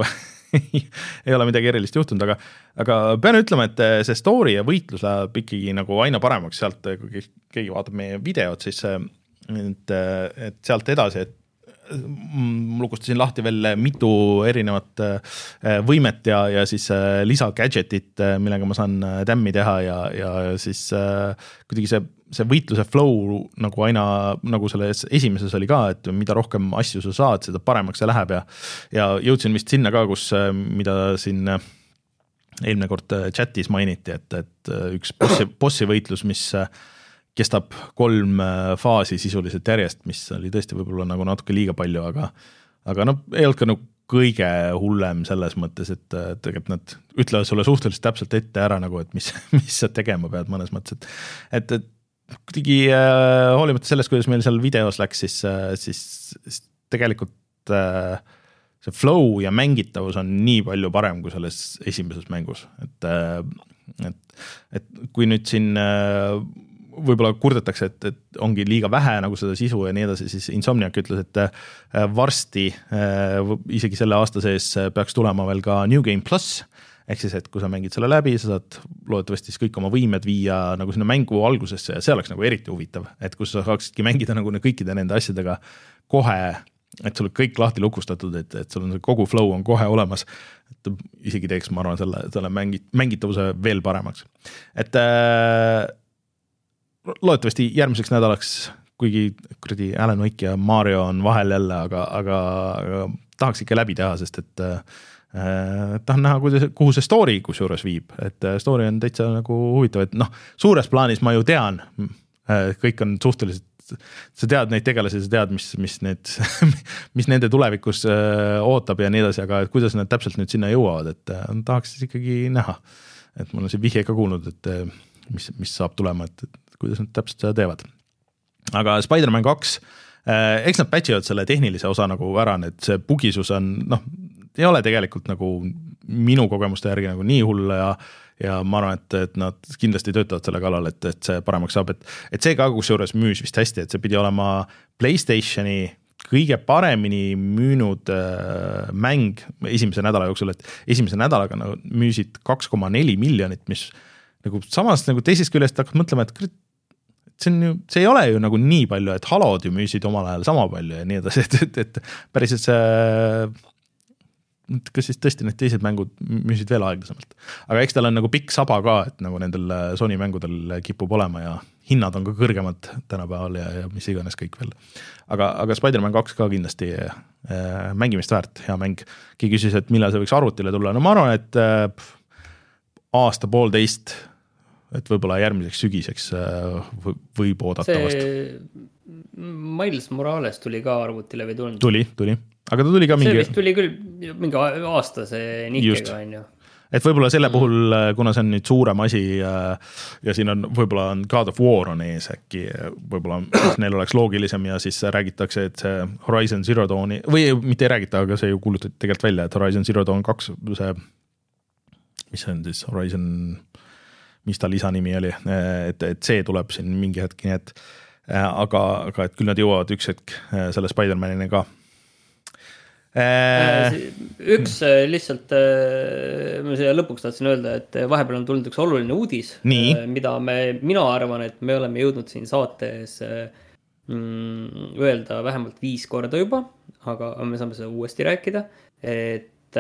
ei ole midagi erilist juhtunud, aga, aga pean ütlema, et see story ja võitlus läheb ikkagi nagu aina paremaks sealt, kui keegi vaatab meie videot, siis et, et sealt edasi, et lukustasin lahti veel mitu erinevat võimet ja, ja siis lisa gadgetit, millega ma saan tämmi teha ja, ja siis kuidagi see, see võitluse flow nagu aina, nagu selles esimeses oli ka, et mida rohkem asju sa saad, seda paremaks see läheb ja, ja jõudsin vist sinna ka, kus, mida siin eelmine kord chatis mainiti, et, et üks bossi, bossi võitlus, mis kestab kolm faasi sisuliselt järjest, mis oli tõesti võib-olla nagu natuke liiga palju, aga, aga no ei olnud ka nagu kõige hullem selles mõttes, et tegelikult nad ütlevad sulle suhteliselt täpselt ette ära nagu, et mis, mis sa tegema pead mõnes mõttes, et, et, et kuidagi äh, hoolimata sellest, kuidas meil seal videos läks, siis, siis, siis tegelikult äh, see flow ja mängitavus on nii palju parem kui selles esimeses mängus, et, äh, et, et kui nüüd siin äh, võib-olla kurdetakse, et, et ongi liiga vähe nagu seda sisu ja nii edasi, siis Insomniac ütles, et varsti isegi selle aasta sees peaks tulema veel ka New Game Plus, ehk siis, et kui sa mängid selle läbi, sa saad loodetavasti siis kõik oma võimed viia nagu sinna mängu algusesse ja see oleks nagu eriti huvitav, et kus sa saaksidki mängida nagu kõikide nende asjadega kohe, et sul on kõik lahti lukustatud, et, et sul on kogu flow on kohe olemas, et isegi teeks, ma arvan, selle, selle mängit, mängitavuse veel paremaks. Et äh, loodetavasti järgmiseks nädalaks, kuigi kuradi Alan Wake ja Mario on vahel jälle, aga, aga, aga tahaks ikka läbi teha, sest et äh, tahan näha, kuidas, kuhu see story kusjuures viib, et story on täitsa nagu huvitav, et noh, suures plaanis ma ju tean, kõik on suhteliselt, sa tead neid tegelasi, sa tead, mis, mis, need, mis nende tulevikus ootab ja nii edasi, aga kuidas nad täpselt nüüd sinna jõuavad, et tahaks siis ikkagi näha, et mul on see vihje ka kuulnud, et mis, mis saab tulema, et kuidas nad täpselt seda teevad. Aga Spider-Man kaks, eks nad patchivad selle tehnilise osa nagu ära, et see bugisus on, noh, ei ole tegelikult nagu minu kogemuste järgi nagu nii hull ja, ja ma arvan, et, et nad kindlasti töötavad selle kallal, et, et see paremaks saab, et, et see ka kusjuures müüs vist hästi, et see pidi olema PlayStationi kõige paremini müünud äh, mäng esimese nädala jooksul, et esimese nädalaga nagu müüsid kaks koma neli miljonit, mis nagu samas nagu teisest küljest hakkad mõtlema, et see, on ju, see ei ole ju nagu nii palju, et Halod ju müüsid omal ajal sama palju ja nii edasi, et, et, et päris, et see, kas siis tõesti need teised mängud müüsid veel aeglasemalt. Aga eks tal on nagu pikk saba ka, et nagu nendel Sony mängudel kipub olema ja hinnad on ka kõrgemad tänapäeval ja, ja mis iganes kõik veel. Aga, aga Spider-Man kaks ka kindlasti äh, mängimist väärt, hea mäng. Keegi küsis, et millal see võiks arvutile tulla. No ma arvan, et äh, aasta poolteist, et võib-olla järgmiseks sügiseks võib oodata see vast. Miles Morales tuli ka arvutile või tulnud? Tuli, tuli. Aga ta tuli ka mingi... See vist tuli küll mingi aastase nikkega, on ju. Et võib-olla selle puhul, kuna see on nüüd suurem asi ja, ja siin on võib-olla on God of War on ees äkki, võib-olla neil oleks loogilisem ja siis räägitakse, et see Horizon Zero Dawni, või mitte ei räägita, aga see ju kuulutati tegelikult välja, et Horizon Zero Dawn kaks, see, mis on siis Horizon, mis ta lisanimi oli, et, et see tuleb siin mingi hetk, nii et aga, aga et küll nad jõuavad üks hetk selle Spider-Manini ka. Üks lihtsalt, ma siia lõpuks tahtsin öelda, et vahepeal on tulnud üks oluline uudis, Nii. mida me, mina arvan, et me oleme jõudnud siin saates mm, öelda vähemalt viis korda juba, aga me saame seda uuesti rääkida, et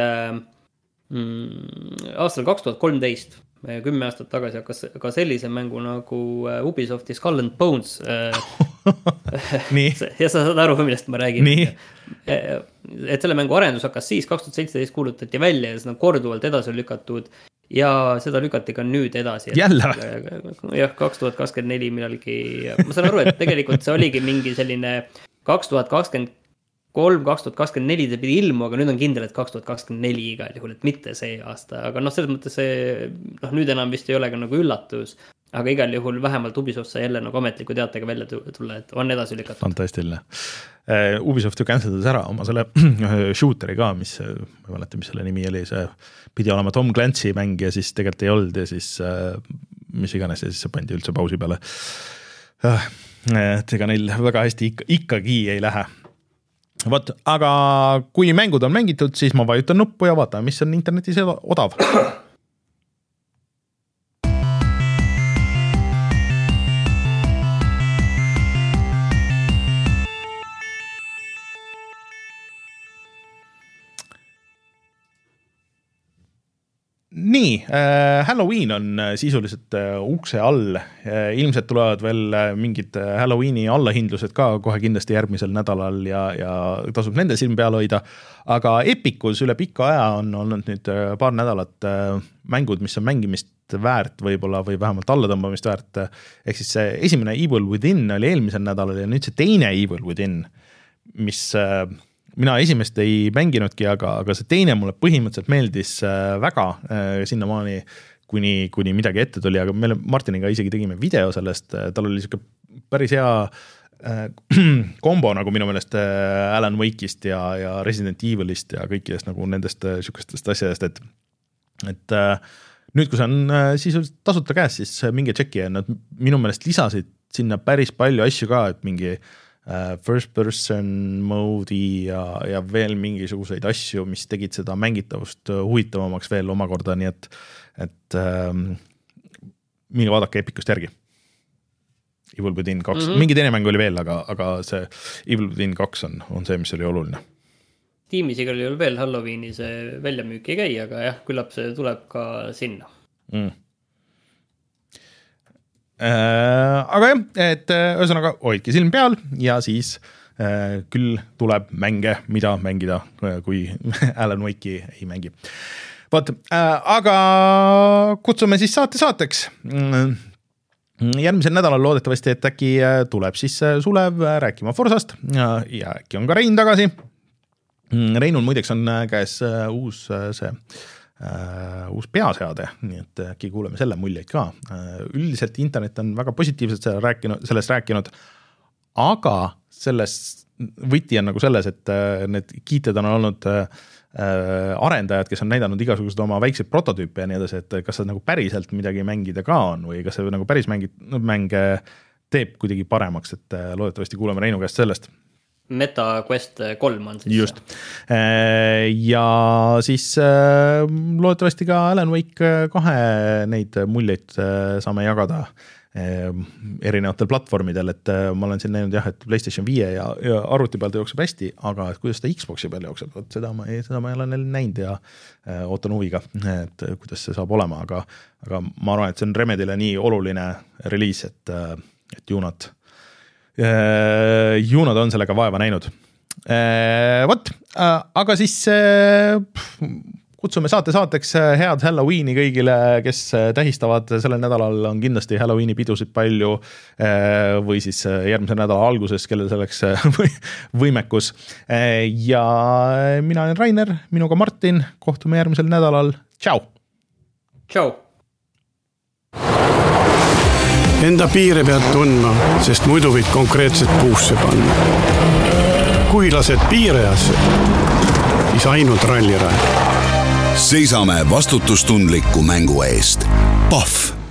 mm, aastal kaks tuhat kolmteist kümme aastat tagasi hakkas ka sellise mängu nagu Ubisofti Skull and Bones. Nii. Ja sa saad aru, millest ma räägin. Nii. Et selle mängu arendus hakkas siis kaks tuhat seitseteist kuulutati välja ja seda on korduvalt edasi lükatud ja seda lükati ka nüüd edasi. Jälle? Jah, kaks tuhat kakskümmend neli millalgi. Ma saan aru, et tegelikult see oligi mingi selline kaks tuhat kakskümmend kolm, kaks tuhat kakskümmend neli see pidi ilmu, aga nüüd on kindel, et kaks tuhat kakskümmend neli igal juhul, et mitte see aasta. Aga noh, selles mõttes see, noh, nüüd enam vist ei ole ka nagu üllatus. aga igal juhul vähemalt Ubisoft sai jälle nagu ametliku teatega välja tulla, et on edasi lükatud. Fantastiline. Ubisoft ju canceldas ära oma selle shooteri ka, mis, ma ei mäleta, mis selle nimi oli, see pidi olema Tom Clancy mäng ja siis tegelikult ei olnud ja siis mis iganes ja siis see pandi üldse pausi peale. Et ega neil väga hästi ikka, ikkagi ei lähe. Võt, aga kui mängud on mängitud, siis ma vajutan nuppu ja vaatan, mis on internetis odav. Nii, äh, Halloween on sisuliselt äh, ukse all. Äh, ilmselt tulevad veel äh, mingid Halloweeni allahindlused ka kohe kindlasti järgmisel nädalal ja, ja tasub nende silm peal hoida. Aga Epicus üle pika aja on olnud nüüd äh, paar nädalat äh, mängud, mis on mängimist väärt võib-olla või vähemalt allatõmbamist väärt. Ehk siis see esimene Evil Within oli eelmisel nädalal ja nüüd see teine Evil Within, mis... Äh, mina esimest ei mänginudki, aga, aga see teine mulle põhimõtteliselt meeldis väga sinna maani, kuni, kuni midagi ette tuli, aga me Martiniga isegi tegime video sellest, tal oli siuke päris hea kombo nagu minu meelest Alan Wake'ist ja, ja Resident Evilist ja kõikidest nagu nendest siukestest asjadest, et, et nüüd, kui see on sisuliselt tasuta käes, siis mingi tšeki ja nad minu meelest lisasid sinna päris palju asju ka, et mingi first person mode'i ja, ja veel mingisuguseid asju, mis tegid seda mängitavust huvitavamaks veel omakorda, nii et, et ähm, minge vaadake Epicust järgi. Evil Within kaks, mm-hmm. mingi teine mäng oli veel, aga, aga see Evil Within kaks on, on see, mis oli oluline. Tiimis igal juhul veel Halloweeni see väljamüük ei käi, aga jah, küllap see tuleb ka sinna. Mm. Äh, aga jah, et ühesõnaga hoidki silm peal ja siis äh, küll tuleb mänge, mida mängida, kui Alan Wake'i ei mängi. Võt, äh, aga kutsume siis saate saateks. Järgmisel nädalal loodetavasti, et äkki tuleb siis Sulev rääkima Forsast ja, ja äkki on ka Rein tagasi. Reinul muideks on käes uus see Uh, uus peaseade, nii et äkki kuuleme selle muljeid ka. Uh, üldiselt internet on väga positiivselt selle rääkinud, sellest rääkinud, aga selles võti on nagu selles, et uh, need kiited on olnud uh, arendajad, kes on näidanud igasugused oma väikseid prototüüpe ja nii edasi, et kas see nagu päriselt midagi mängida ka on või kas see nagu päris mängid, mänge teeb kuidagi paremaks, et uh, loodetavasti kuuleme Reinu käest sellest. Meta Quest kolm on siis. Just. Ja siis loodetavasti ka Alan Wake kahe neid muljeid saame jagada erinevatel platvormidel, et ma olen siin näinud jah, et PlayStation viie ja, ja arvuti pealt jookseb hästi, aga et kuidas ta Xboxi peal jookseb, seda ma ei, seda ma ei ole näinud ja ootan huviga, et kuidas see saab olema, aga, aga ma arvan, et see on Remedile nii oluline reliis, et, et ju nad ju nad on sellega vaeva näinud. Võt, aga siis kutsume saate saateks head Halloweeni kõigile, kes tähistavad sellel nädalal, on kindlasti Halloweeni pidusid palju või siis järgmise nädala alguses, kellel selleks võimekus. Ja mina olen Rainer, minuga Martin, kohtume järgmisel nädalal. Tšau! Tšau! Enda piire pead tundma, sest muidu võid konkreetselt puusse panna. Kui lased piirajasse, siis ainult ralliraja. Seisame vastutustundliku mängu eest. Pahv!